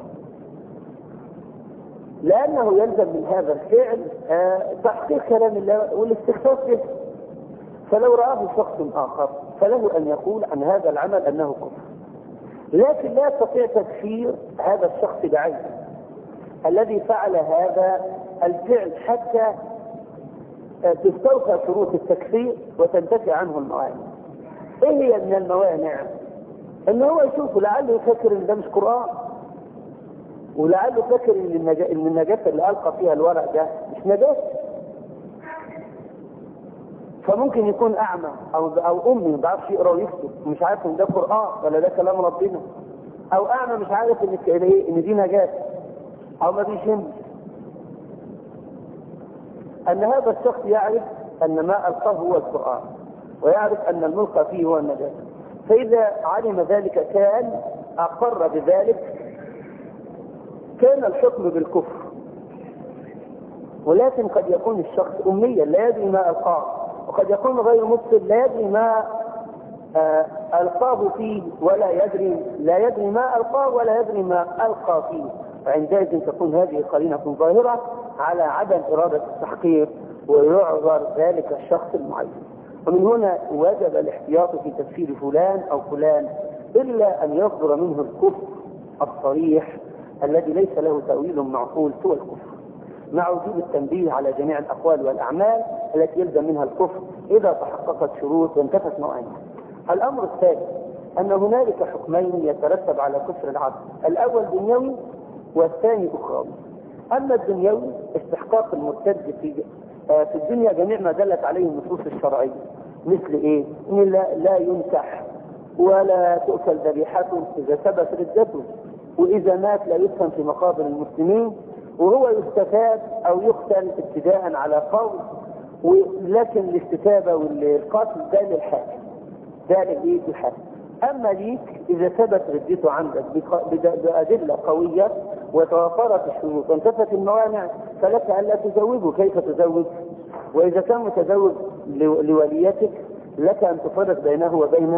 لأنه يلزم من هذا الفعل تحقيق كلام الله والاستخفاف به. فلو رآه شخص آخر فله أن يقول عن هذا العمل أنه كفر، لكن لا يستطيع تكفير هذا الشخص بعينه الذي فعل هذا الفعل حتى تستوفى شروط التكفير وتنتفي عنه الموانع. ايه هي من الموانع؟ ان هو يشوفه لعله يفكر ان ده مش قرآن، ولعله فكر ان النجاسة اللي ألقى فيها الورق ده مش نجاسة، فممكن يكون أعمى أو أمي ما بيعرفش يقرأ ويكتب ومش عارف ان ده قرآن ولا ده كلام ربنا، أو أعمى مش عارف ان دي نجاسة، أو ما بيشمش. أن هذا الشخص يعرف أن ما ألقاه هو القرآن، ويعرف أن الملقى فيه هو النجاسة، فإذا علم ذلك كان أقر بذلك كان الحكم بالكفر. ولكن قد يكون الشخص أميا لا يدري ما ألقاه، وقد يكون غير مبصر لا يدري ما ألقاه فيه لا يدري ما ألقاه ولا يدري ما ألقى فيه، فعندئذ تكون هذه قرينة ظاهرة على عدم إرادة التحقيق ويعذر ذلك الشخص المعين. ومن هنا وجب الاحتياط في تفسير فلان أو فلان إلا أن يصدر منه الكفر الصريح الذي ليس له تأويل معقول سوى الكفر، مع وجوب التنبيه على جميع الأقوال والأعمال التي يلزم منها الكفر إذا تحققت شروط وانتفت موانع. الأمر الثالث أن هنالك حكمين يترتب على كفر العبد، الأول دنيوي والثاني أخروي. أما الدنيوي استحقاق المرتد في الدنيا جميع ما دلت عليه النصوص الشرعية، مثل إيه؟ إن لا ينكح ولا تؤكل ذبيحته إذا ثبت ردته، وإذا مات لا يدفن في مقابر المسلمين، وهو يستفاد أو يقتل ابتداء على قول، ولكن الاستتابة والقتل ده للحاكم، ده للحاكم. أما ليك إذا ثبت ردته عندك بأدلة قوية وتوافرت الشروط وانتفت الموانع فلك ألا تزوجه. كيف تزوج؟ وإذا كان متزوج لوليتك لك أن تفرق بينه وبين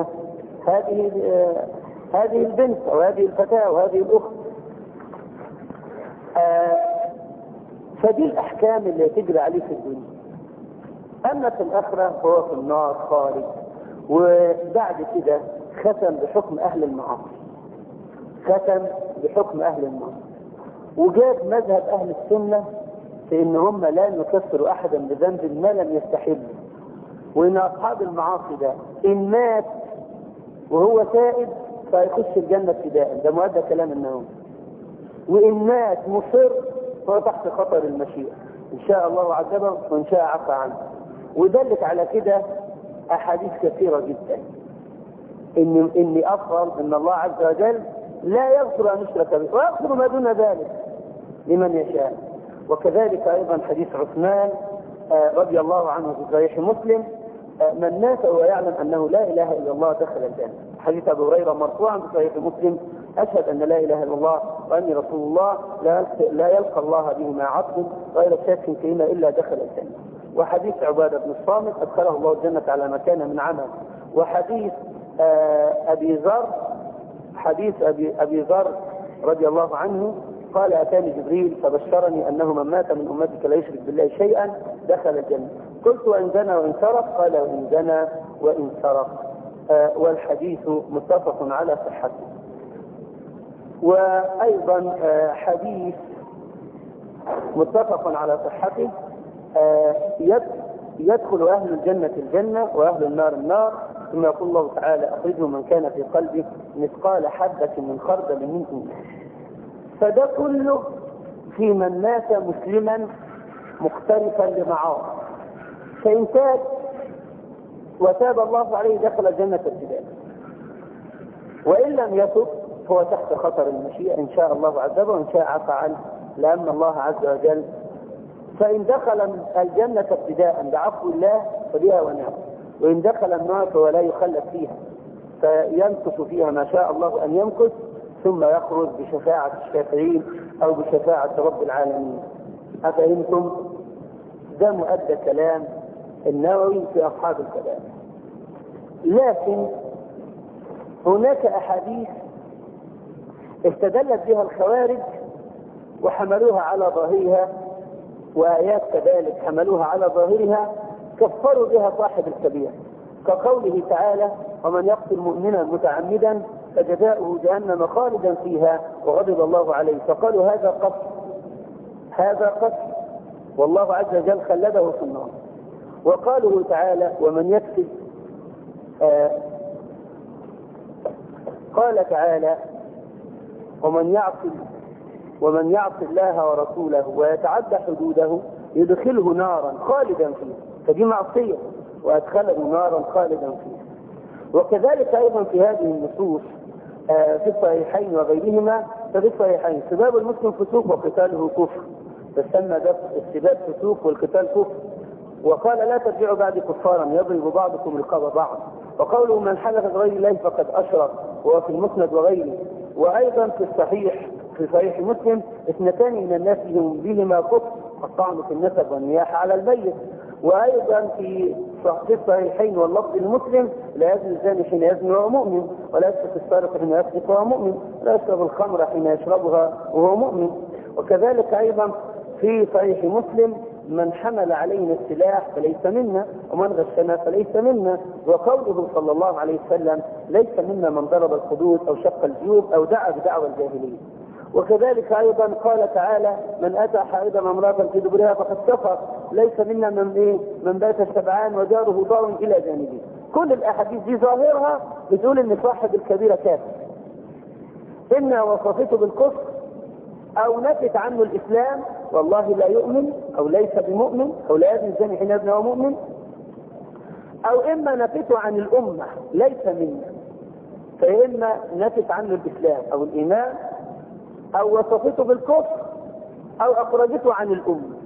هذه البنت أو هذه الفتاة أو هذه الأخت. فدي الأحكام اللي تجري عليه في الدنيا. أما في الآخرة هو في النار خالد. وبعد كده ختم بحكم أهل المعاصي، وجاب مذهب أهل السنة في إن هم لا يكفر أحدا بذنب ما لم يستحله، وإن أصحاب المعاصي ده إن مات وهو تائب فيخش الجنة ابتداء، ده مؤدى كلام النووي، وإن مات مصر فهو تحت خطر المشيئة. إن شاء الله عذبه وإن شاء عفى عنه. ودلت على كده أحاديث كثيرة جدا إن أفضل إن الله عز وجل لا يغفر أن يشرك به ويغفر ما دون ذلك لمن يشاء. وكذلك أيضا حديث عثمان رضي الله عنه في صحيح مسلم: من مات وهو يعلم أنه لا إله إلا الله دخل الجنة. حديث أبي هريرة مرفوعا في صحيح مسلم: أشهد أن لا إله إلا الله وأني رسول الله لا يلقى الله بهما عبد غير شاك فيهما إلا دخل الجنة. وحديث عبادة بن الصامت: أدخله الله الجنة على ما كان من عمل. وحديث أبي ذر رضي الله عنه قال: أتاني جبريل فبشرني أنه من مات من أمتك لا يشرك بالله شيئا دخل الجنة. قلت: وإن زنى وإن سرق؟ قال: وإن زنى وإن سرق. والحديث متفق على صحته. وأيضا حديث متفق على صحته: يدخل أهل الجنة الجنة وأهل النار النار، ثم يقول الله تعالى: أخرجوا من كان في قلبه مثقال حبة من خردل من إيمان. فده كله في من مات مسلما مختلفا لمعاصي، فإن تاب وتاب الله عليه دخل الجنة ابتداء، وإن لم يتب هو تحت خطر المشيئة، إن شاء الله عذبه وإن شاء عفى عنه، لأن الله عز وجل فإن دخل الجنة ابتداء بعفو الله فبها ونعم، وإن دخل النار فهو لا يخلد فيها فيمكث فيها ما شاء الله أن يمكث، ثم يخرج بشفاعة الشافعين أو بشفاعة رب العالمين. أفهمتم؟ ده مؤدى كلام النووي في أصحاب الكلام. لكن هناك أحاديث استدلت بها الخوارج وحملوها على ظاهرها، وآيات كذلك حملوها على ظاهرها كفروا بها صاحب الكبير، كقوله تعالى: ومن يقتل مؤمنا متعمدا فجزاؤه جهنم خالدا فيها وغضب الله عليه، فقالوا هذا قتل والله عز وجل خلده في النار. وقاله تعالى: ومن يكسب قال تعالى: ومن يعص الله ورسوله ويتعدى حدوده يدخله نارا خالدا فيها، فدي معصية وأدخله نارا خالدا فيها. وكذلك أيضا في هذه النصوص في الصحيحين وغيرهما، ففي الصحيحين: سباب المسلم فسوق وقتاله كفر، فسمى ده السباب فسوق والقتال كفر. وقال: لا ترجعوا بعد كفارا يضرب بعضكم رقاب بعض. وقوله: من حلف بغير الله فقد أشرك، وهو في المسند وغيره. وأيضا في صحيح مسلم: اثنتان من الناس بهما كفر، الطعن في النسب والنياحة على الميت. وأيضا في الصحيحين واللفظ المسلم: لا يزني الزاني حين يزني وهو مؤمن، ولا يسرق السارق حين يسرق وهو مؤمن، ولا يشرب الخمر حين يشربها وهو مؤمن. وكذلك أيضا في صحيح مسلم: من حمل علينا السلاح فليس منا، ومن غشنا فليس منا. وقوله صلى الله عليه وسلم: ليس منا من ضرب الخدود أو شق الجيوب أو دعا بدعوى الجاهلية. وكذلك أيضا قال تعالى: من أتى حائضا امرأة في دبرها فقد كفر، ليس منا من بات سبعان وجاره ضار إلى جانبه. كل الأحاديث دي ظاهرها بتقول إن صاحب الكبيرة كافر، إما وصفته بالكفر أو نفت عنه الإسلام والله لا يؤمن أو ليس بمؤمن أو لا يزني الزاني حين يزني وهو مؤمن، أو إما نفته عن الأمة ليس منا، فإما نفت عنه الإسلام أو الإيمان أو وصفته بالكفر أو أخرجته عن الأمة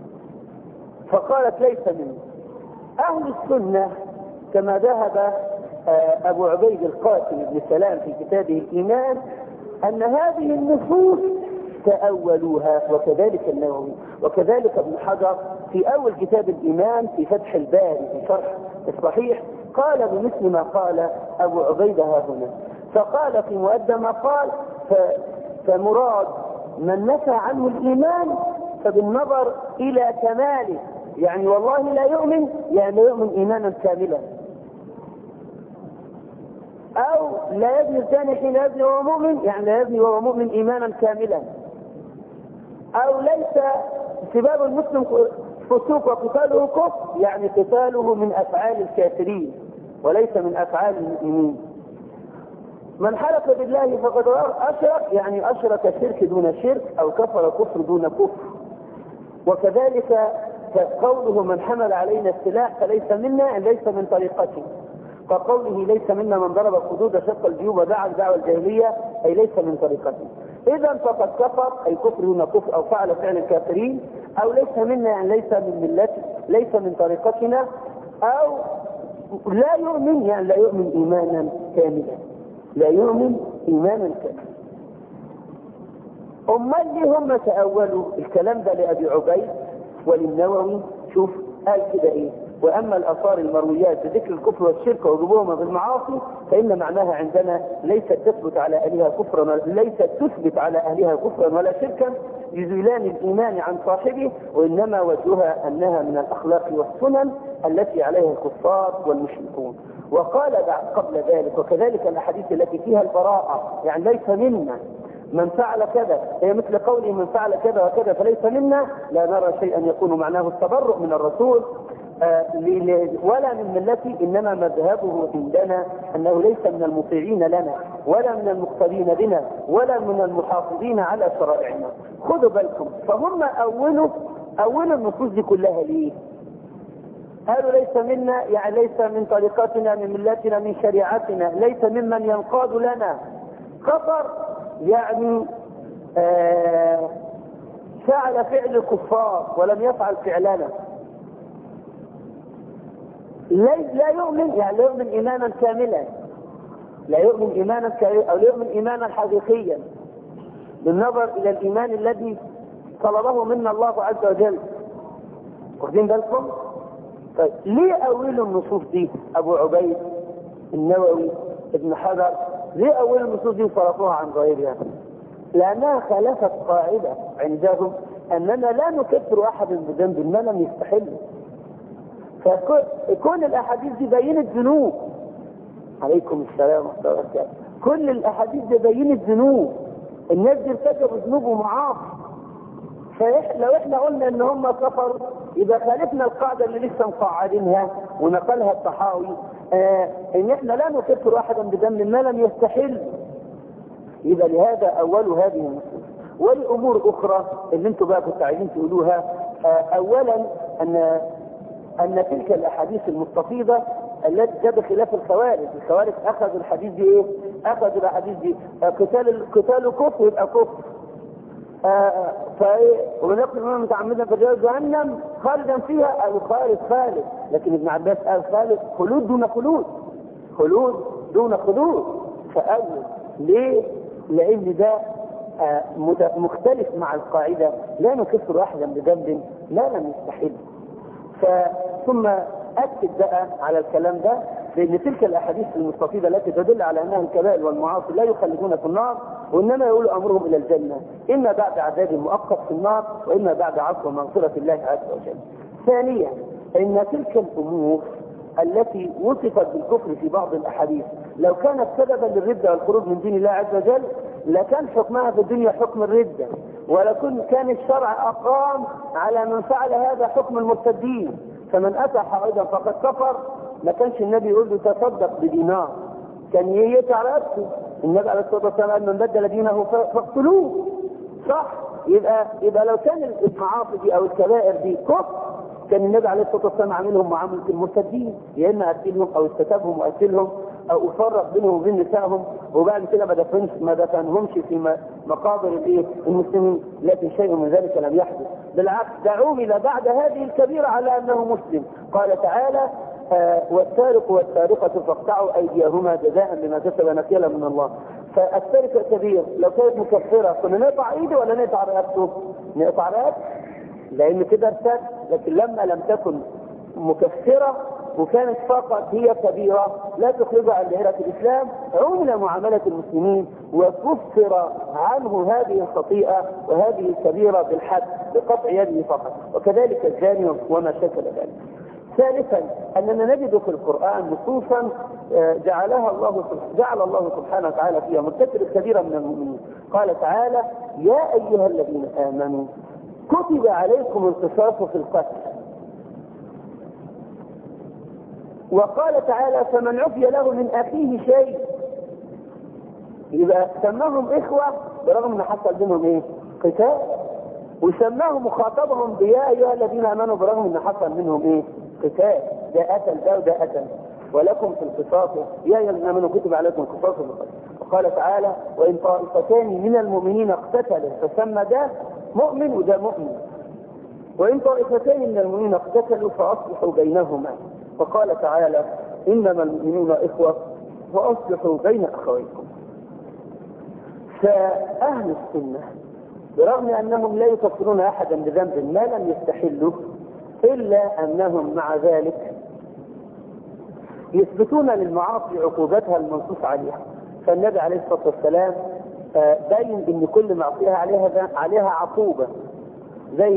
فقالت ليس منا. أهل السنة كما ذهب أبو عبيد القاسم بن سلام في كتابه الإيمان أن هذه النصوص تأولوها، وكذلك النووي وكذلك ابن حجر في أول كتاب الإيمان في فتح الباري في شرح الصحيح قال بمثل ما قال أبو عبيدة هنا. فقال في مؤدى ما قال: فمراد من نفى عنه الإيمان فبالنظر إلى كماله، يعني والله لا يؤمن، يعني لا يؤمن إيمانا كاملا، أو لا يزني الزاني حين يزني وهو مؤمن، يعني لا يزني وهو مؤمن إيمانا كاملا، أو ليس سباب المسلم فسوق وقتاله كفر، يعني قتاله من أفعال الكافرين وليس من أفعال المؤمنين. من حلف بالله فقد أشرك، يعني أشرك شرك دون شرك أو كفر كفر دون كفر. وكذلك قوله من حمل علينا السلاح فليس منا ليس من طريقته، كقوله ليس منا من ضرب الخدود شق الجيوب ودعا الدعوة الجاهلية أي ليس من طريقته. إذا فقد كفر أي كفر هنا كفر أو فعل فعل الكافرين، أو ليس منا يعني ليس من ملتي ليس من طريقتنا، أو لا يؤمن يعني لا يؤمن إيمانا كاملا، لا يؤمن إيمانا كاملا. أمال ليه هم تأولوا الكلام ده لأبي عبيد وللنووي؟ شوف قال كده إيه: وأما الآثار المرويات بذكر الكفر والشرك ووجوبهما بالمعاصي فإن معناها عندنا ليست تثبت على أهلها كفرا ليست تثبت على أهلها كفرا ولا شركا يزيلان الإيمان عن صاحبه، وإنما وجهها أنها من الأخلاق والسنن التي عليها الكفار والمشركون. وقال قبل ذلك: وكذلك الأحاديث التي فيها البراءة يعني ليس منا من فعل كذا، هي مثل قوله من فعل كذا وكذا فليس منا، لا نرى شيئا يكون معناه التبرؤ من الرسول ولا من ملته، إنما مذهبه عندنا أنه ليس من المطيعين لنا ولا من المقتدين بنا ولا من المحافظين على شرائعنا. خذوا بالكم، فهم أولوا النصوص دي كلها ليه؟ قالوا ليس منا يعني ليس من طريقتنا من ملتنا من شريعتنا، ليس ممن ينقاد لنا. كفر يعني فعل فعل الكفار ولم يفعل فعلنا. لا يؤمن يعني لا يؤمن إيمانا كاملا، لا يؤمن إيمانا كاملا أو لا يؤمن إيمانا حقيقيا بالنظر إلى الإيمان الذي طلبه منا الله عز وجل. واخدين بالكم؟ طيب ليه أولوا النصوص دي أبو عبيد النووي ابن حجر؟ ليه أولوا النصوص دي وصرفوها عن غيرها؟ لأنها خالفت قاعدة عندهم أننا لا نكفر أحد بذنب ما لم يستحله. فكل الأحاديث دي بينت ذنوب. عليكم السلام ورحمة الله وبركاته. كل الأحاديث دي بينت ذنوب، الناس دي ارتكبوا ذنوب ومعاصي. فلو احنا قلنا ان هم كفروا يبقى خالفنا القاعدة اللي لسه مقعدينها ونقلها الطحاوي، ان احنا لا نكفر احدا بذنب ما لم يستحل. يبقى لهذا اولوا هذه النصوص. ولامور اخرى اللي انتم بقى كنتوا عايزين تقولوها، اولا ان تلك الاحاديث المستفيضة التي جاءت خلاف الخوارج اخذوا الحديث دي ايه؟ اخذوا الاحاديث دي قتال كفر يبقى كفر. ومن يقتل منهم متعمدا فجزاؤه جهنم خالدا فيها او خالد. لكن ابن عباس قال خلود دون خلود. فاول ليه؟ لان ده مختلف مع القاعده لا نكفر احدا بذنب ما لم يستحل. ثم اكد بقى على الكلام ده لان تلك الاحاديث المستفيضه التي تدل على انها الكبائر والمعاصي لا يخلدون في النار، وانما يقول امرهم الى الجنه اما بعد عذاب مؤقت في النار واما بعد عفو ومغفره الله عز وجل. ثانيا ان تلك الامور التي وصفت بالكفر في بعض الاحاديث لو كانت سببا للرده والخروج من دين الله عز وجل لكان حكمها في الدنيا حكم الرده، ولكن كان الشرع اقام على من فعل هذا حكم المرتدين. فمن اتى حائضا فقد كفر، ما كانش النبي يقول له تصدق بدينار، كان يقطع رأسه. النبي عليه الصلاه والسلام قال من بدل دينه فاقتلوه. صح؟ يبقى لو كان المعاصي دي او الكبائر دي كفر كان النبي عليه الصلاه والسلام عاملهم معامله المرتدين، يا اما قتلهم او استتابهم وقتلهم او افرق بينهم وبين نسائهم وبعد كده ما دفنهمش في مقابر المسلمين. لكن شيء من ذلك لم يحدث، بالعكس ده عُمل بعد هذه الكبيره على انه مسلم. قال تعالى والسارق والسارقه فاقطعوا ايديهما جزاء بما كسب نكالا من الله. فالسرقه الكبير لو كانت مكفره كنا نقطع ايده ولا نقطع رقبته؟ نقطع رقبته لان كده ارتد. لكن لما لم تكن مكفره وكانت فقط هي كبيره لا تخرجها عن دائره الاسلام عُمل معامله المسلمين وكفر عنه هذه الخطيئه وهذه الكبيره بالحد بقطع يده فقط، وكذلك الزاني وما شكل ذلك. ثالثا اننا نجد في القران نصوصا جعل الله سبحانه وتعالى فيها مرتكب كبيرا من المؤمنين. قال تعالى يا ايها الذين امنوا كتب عليكم القصاص في القتل. وقال تعالى فمن عفي له من اخيه شيء. يبقى سماهم اخوه برغم ان حصل بينهم قتال. وسماهم مخاطبهم بيا أيها الذين آمنوا برغم أن حصل منهم إيه؟ قتال، ده قتل ده وده قتل، ولكم في القصاص يا أيها الذين آمنوا كتب عليكم القصاص بالقتل. وقال تعالى وإن طائفتان من المؤمنين اقتتلوا، فسمى ده مؤمن وده مؤمن. وإن طائفتان من المؤمنين اقتتلوا فأصلحوا بينهما. وقال تعالى إنما المؤمنون إخوة وأصلحوا بين أخويكم. فأهل السنة برغم أنهم لا يكفرون أحدا بذنب ما لم يستحله، إلا أنهم مع ذلك يثبتون للمعاصي عقوبتها المنصوص عليها. فالنبي عليه الصلاة والسلام بين أن كل معصية عليها عقوبة، زي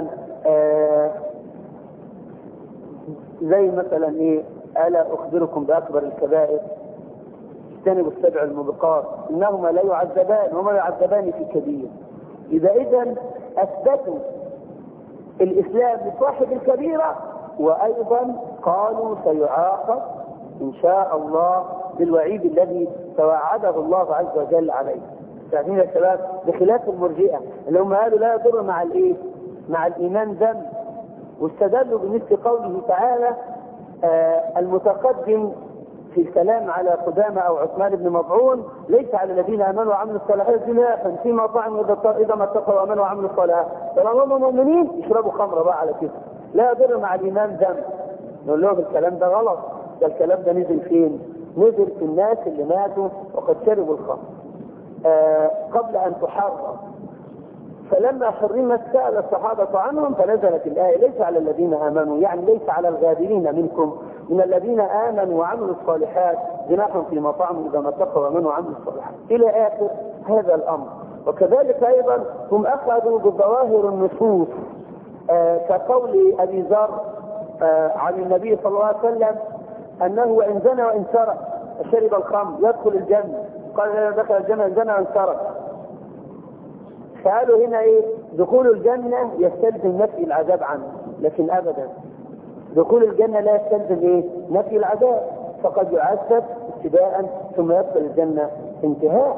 مثلا إيه؟ ألا أخبركم بأكبر الكبائر اجتنبوا السبع الموبقات إنهما لا يعذبان وما يعذبان في كبير. إذا أثبتوا الإسلام لصاحب الكبيرة، وأيضا قالوا سيعاقب إن شاء الله بالوعيد الذي توعده الله عز وجل عليه. فاهمين يا شباب؟ بخلاف المرجئة اللي هم قالوا لا يضر مع الإيه؟ مع الإيمان ذنب، واستدلوا بمثل قوله تعالى المتقدم في الكلام على قدامى أو عثمان بن مضعون ليس على الذين آمنوا وعملوا الصالحات جناح فيما طعموا إذا ما اتقوا وآمنوا وعملوا الصالحات. فلما هم مؤمنين يشربوا خمر بقى على كده، لا يضر مع الإيمان ذنب. نقول لهم الكلام ده غلط، ده الكلام ده نزل فين؟ نزل في الناس اللي ماتوا وقد شربوا الخمر قبل أن تحرم. فلما حرمت سأل الصحابة عنهم فنزلت الآية ليس على الذين آمنوا، يعني ليس على الغابرين منكم من الذين آمنوا وعملوا الصالحات جناح فيما طعموا إذا ما اتقوا وآمنوا وعملوا الصالحات إلى آخر هذا الأمر. وكذلك أيضا هم أخذوا بظواهر النصوص كقول أبي ذر عن النبي صلى الله عليه وسلم أنه وإن زنى وإن سرق شرب الخمر يدخل الجنة، قال إذا دخل الجنة إن زنى وإن سرق. فقالوا هنا إيه؟ دخول الجنة يستلزم نفي العذاب عنه، لكن أبدا دخول الجنة لا يستلزم إيه؟ نفي العذاب، فقد يعذب ابتداء ثم يدخل الجنة انتهاء.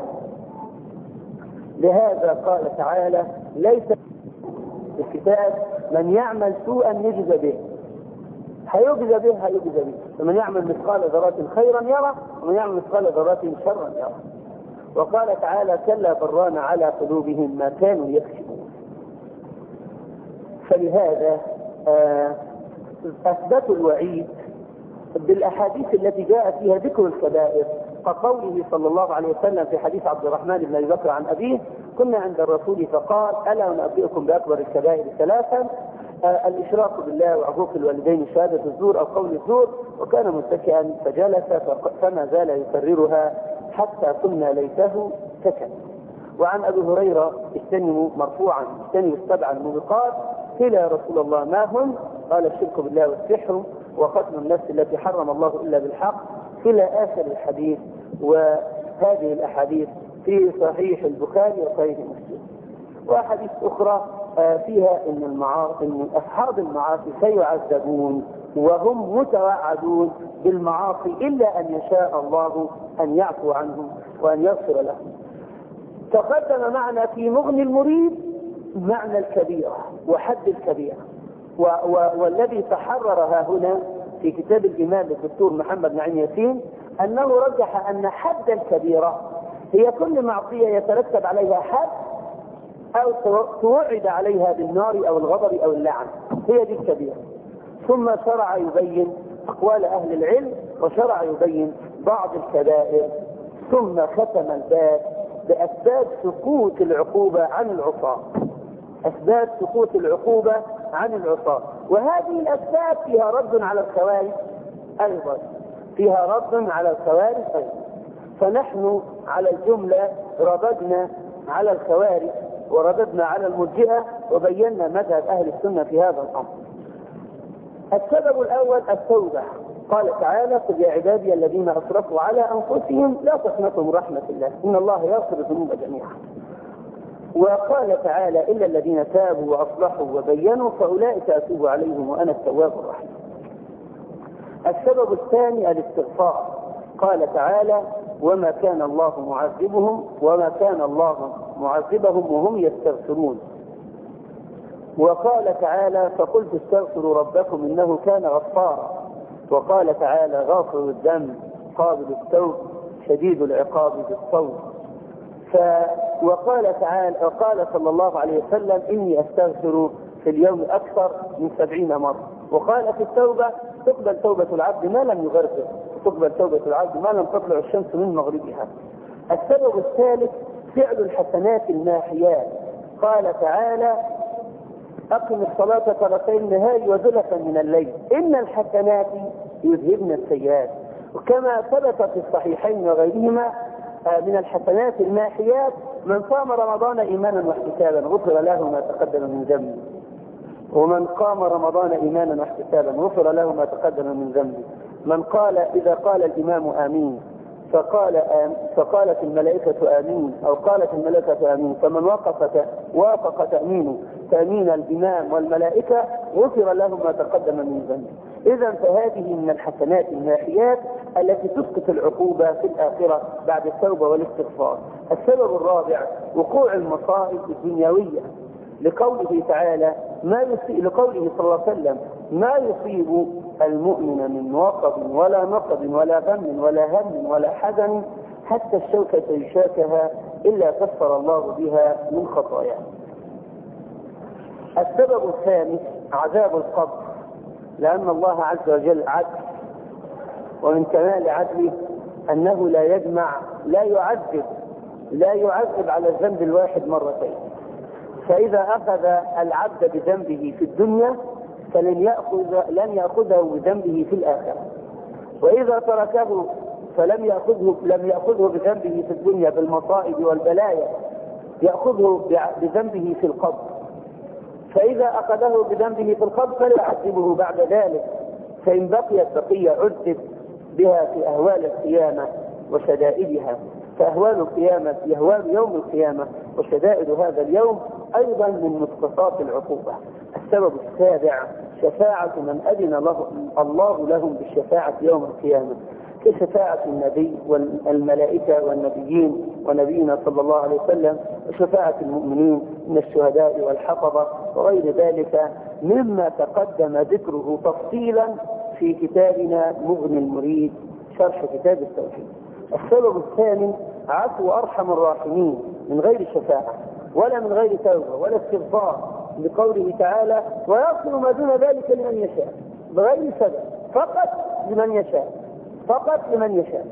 لهذا قال تعالى ليس في الكتاب من يعمل سوءا يجزى به، هيجزى به فمن يعمل مثقال ذرة خيرا يرى ومن يعمل مثقال ذرة شرا يرى. وقال تعالى كلا بران على قلوبهم ما كانوا يكسبون. فلهذا أثبتوا الوعيد بالأحاديث التي جاء فيها ذكر الكبائر، كقوله صلى الله عليه وسلم في حديث عبد الرحمن بن أبي بكر عن أبيه كنا عند الرسول فقال ألا أنبئكم بأكبر الكبائر ثلاثا الإشراك بالله وعقوق الوالدين شهادة الزور أو قول الزور. وكان متكئا فجلس فما زال يكررها حتى قلنا ليته سكت. وعن أبي هريرة اجتنبوا مرفوعا اجتنبوا السبع الموبقات، قيل يا رسول الله ما هم؟ قال الشرك بالله والسحر وقتل النفس التي حرم الله إلا بالحق إلى آخر الحديث. وهذه الأحاديث في صحيح البخاري وصحيح مسلم. وأحاديث أخرى فيها إن أصحاب المعاصي سيعذبون وهم متوعدون بالمعاصي إلا أن يشاء الله أن يعفو عنهم وأن يغفر لهم. تقدم معنا في مغني المريد معنى الكبيرة وحد الكبيرة، والذي تحررها هنا في كتاب الإمام الدكتور محمد نعيم ياسين أنه رجح أن حد الكبيرة هي كل معصية يترتب عليها حد أو توعد عليها بالنار أو الغضب أو اللعن، هي دي الكبيرة. ثم شرع يبين أقوال أهل العلم وشرع يبين بعض الكبائر، ثم ختم الباب بأسباب سقوط العقوبة عن العصاة. أسباب سقوط العقوبة عن العصاة، وهذه الأسباب فيها رد على الخوارج أيضا، فيها رد على الخوارج أيضا. فنحن على الجملة رددنا على الخوارج ورددنا على المرجئة وبينا مذهب أهل السنة في هذا الأمر. السبب الأول التوبة. قال تعالى قل يا عبادي الذين أسرفوا على أنفسهم لا تقنطوا من رحمة الله إن الله يغفر الذنوب جميعا. وقال تعالى إلا الذين تابوا وأصلحوا وبينوا فأولئك أتوب عليهم وأنا التواب الرحيم. السبب الثاني الاستغفار. قال تعالى وما كان الله معذبهم وما كان الله معذبهم وهم يستغفرون. وقال تعالى فقلت استغفروا ربكم إنه كان غفارا. وقال تعالى غافر الذنب قابل التوب شديد العقاب بالصوت. وقال تعالى وقال صلى الله عليه وسلم إني أستغفر في اليوم أكثر من 70 مرة. وقال في التوبة تقبل توبة العبد ما لم يغرغر، تقبل توبة العبد ما لم تطلع الشمس من مغربها. السبب الثالث فعل الحسنات الماحيات. قال تعالى أقم الصلاة طرفي النهار وزلفا من الليل إن الحسنات يذهبن السيئات. وكما ثبت في الصحيحين وغيرهما من الحسنات الماحيات من صام رمضان إيمانا واحتسابا غفر له ما تقدم من ذنبه، ومن قام رمضان إيمانا واحتسابا غفر له ما تقدم من ذنبه. من قال إذا قال الإمام آمين فقالت الملائكة آمين أو قالت الملائكة آمين فمن وافق تأمين الإمام والملائكة غفر له ما تقدم من ذنبه. إذا فهذه من الحسنات الماحيات التي تسقط العقوبة في الآخرة بعد التوبة والاستغفار. السبب الرابع وقوع المصائب الدنيوية لقوله تعالى لقوله صلى الله عليه وسلم ما يصيب المؤمن من وقب ولا نقب ولا غم ولا هم ولا حزن حتى الشوكة يشاكها إلا كفر الله بها من خطاياه. السبب الخامس عذاب القبر، لأن الله عز وجل عدل، ومن كمال عدله أنه لا يعذب على الذنب الواحد مرتين. فإذا أخذ العبد بذنبه في الدنيا لن يأخذه بذنبه في الآخرة، وإذا تركه فلم يأخذه بذنبه في الدنيا بالمصائب والبلايا، يأخذه بذنبه في القبر. فإذا أخذه بذنبه في القبر فلا يعذبه بعد ذلك، فإن بقيت بقية عذب بها في أهوال القيامة وشدائدها. فأهوال القيامة أهوال يوم القيامة وشدائد هذا اليوم أيضا من مسقطات العقوبة. السبب السابع شفاعة من أذن الله لهم بالشفاعة يوم القيامة كشفاعة النبي والملائكة والنبيين ونبينا صلى الله عليه وسلم، وشفاعة المؤمنين من الشهداء والحفظة وغير ذلك مما تقدم ذكره تفصيلا في كتابنا مغني المريد شرح كتاب التوحيد. السبب الثاني عفو أرحم الراحمين من غير شفاعة ولا من غير توبة ولا استغفار، لقوله تعالى ويغفر ما دون ذلك لمن يشاء بغير سبب فقط لمن يشاء.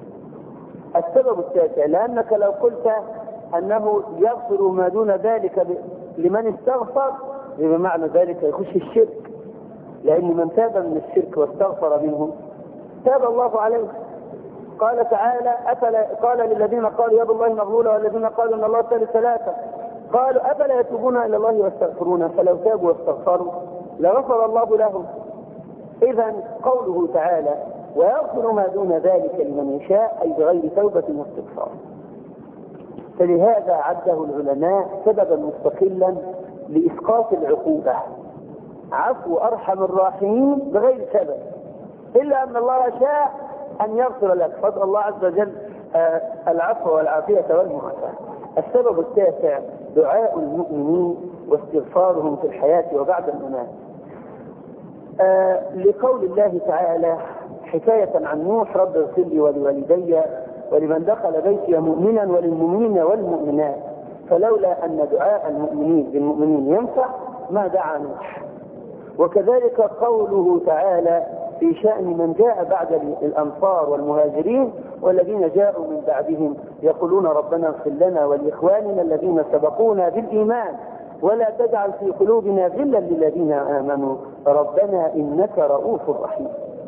السبب التاسع لأنك لو قلت أنه يغفر ما دون ذلك لمن استغفر بمعنى ذلك يخش الشرك، لأن من تاب من الشرك واستغفر منه تاب الله عليه. قال تعالى قال للذين قالوا يد الله مغلولة والذين قالوا ان الله ثالث ثلاثة قالوا أفلا يتوبون إلى الله ويستغفرون فلو تابوا واستغفروا لغفر الله لهم. إذا قوله تعالى ويغفر ما دون ذلك لمن يشاء أي بغير توبة واستغفار. فلهذا عده العلماء سببا مستقلا لإسقاط العقوبة، عفو أرحم الراحمين بغير سبب، إلا أن الله شاء أن يغفر لك، فضل الله عز وجل العفو والعافية والمعافاة. السبب التاسع دعاء المؤمنين واستغفارهم في الحياة وبعد الممات، لقول الله تعالى حكاية عن نوح رب اغفر لي ولوالدي ولمن دخل بيتي مؤمنا وللمؤمنين والمؤمنات، فلولا أن دعاء المؤمنين بالمؤمنين ينفع ما دعا نوح. وكذلك قوله تعالى في شأن من جاء بعد الأنصار والمهاجرين والذين جاءوا من بعدهم يقولون ربنا اغفر لنا ولإخواننا الذين سبقونا بالإيمان ولا تجعل في قلوبنا غلا للذين آمنوا ربنا إنك رؤوف رحيم.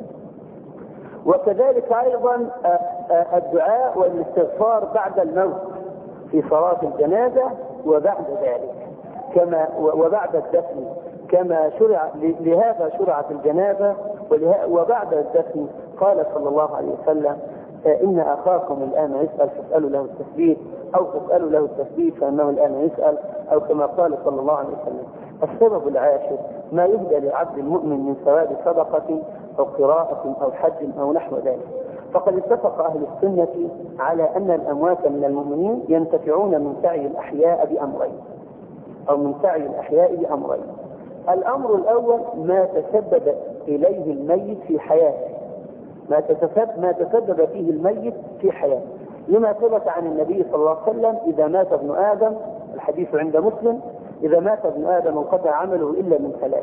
وكذلك أيضا الدعاء والاستغفار بعد الموت في صلاة الجنازة وبعد ذلك وبعد الدفن كما شرع، لهذا شرعت الجنازة وبعد الدفن قال صلى الله عليه وسلم إن أخاكم الآن يسأل فاسألوا له التثبيت أو فاسألوا له التثبيت فإنه الآن يسأل، أو كما قال صلى الله عليه وسلم. السبب العاشر ما يهدى للعبد المؤمن من ثواب صدقة أو قراءة أو حج أو نحو ذلك. فقد اتفق أهل السنة على أن الأموات من المؤمنين ينتفعون من سعي الأحياء بأمرين: أو من سعي الأحياء بأمرين. الأمر الأول ما تسبب إليه الميت في حياته، ما تسبب فيه الميت في حياته، لما ثبت عن النبي صلى الله عليه وسلم: إذا مات ابن آدم، الحديث عند مسلم، إذا مات ابن آدم انقطع عمله إلا من ثلاث: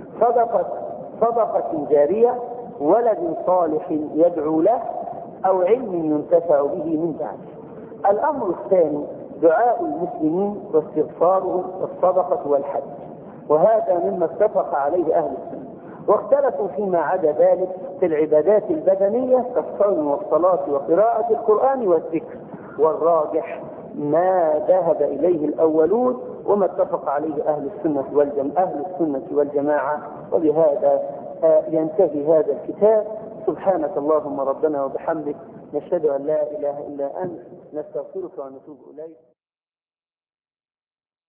صدقة جارية، ولد صالح يدعو له، أو علم ينتفع به من بعده. الأمر الثاني دعاء المسلمين واستغفارهم والصدقة والحج، وهذا مما اتفق عليه أهل السنة، واختلفوا فيما عدا ذلك في العبادات البدنية كالصوم والصلاة وقراءة القرآن والذكر، والراجح ما ذهب إليه الأولون وما اتفق عليه أهل السنة والجماعة. وبهذا ينتهي هذا الكتاب. سبحانك اللهم ربنا وبحمدك، نشهد أن لا إله إلا أنت، نستغفرك ونتوب إليك.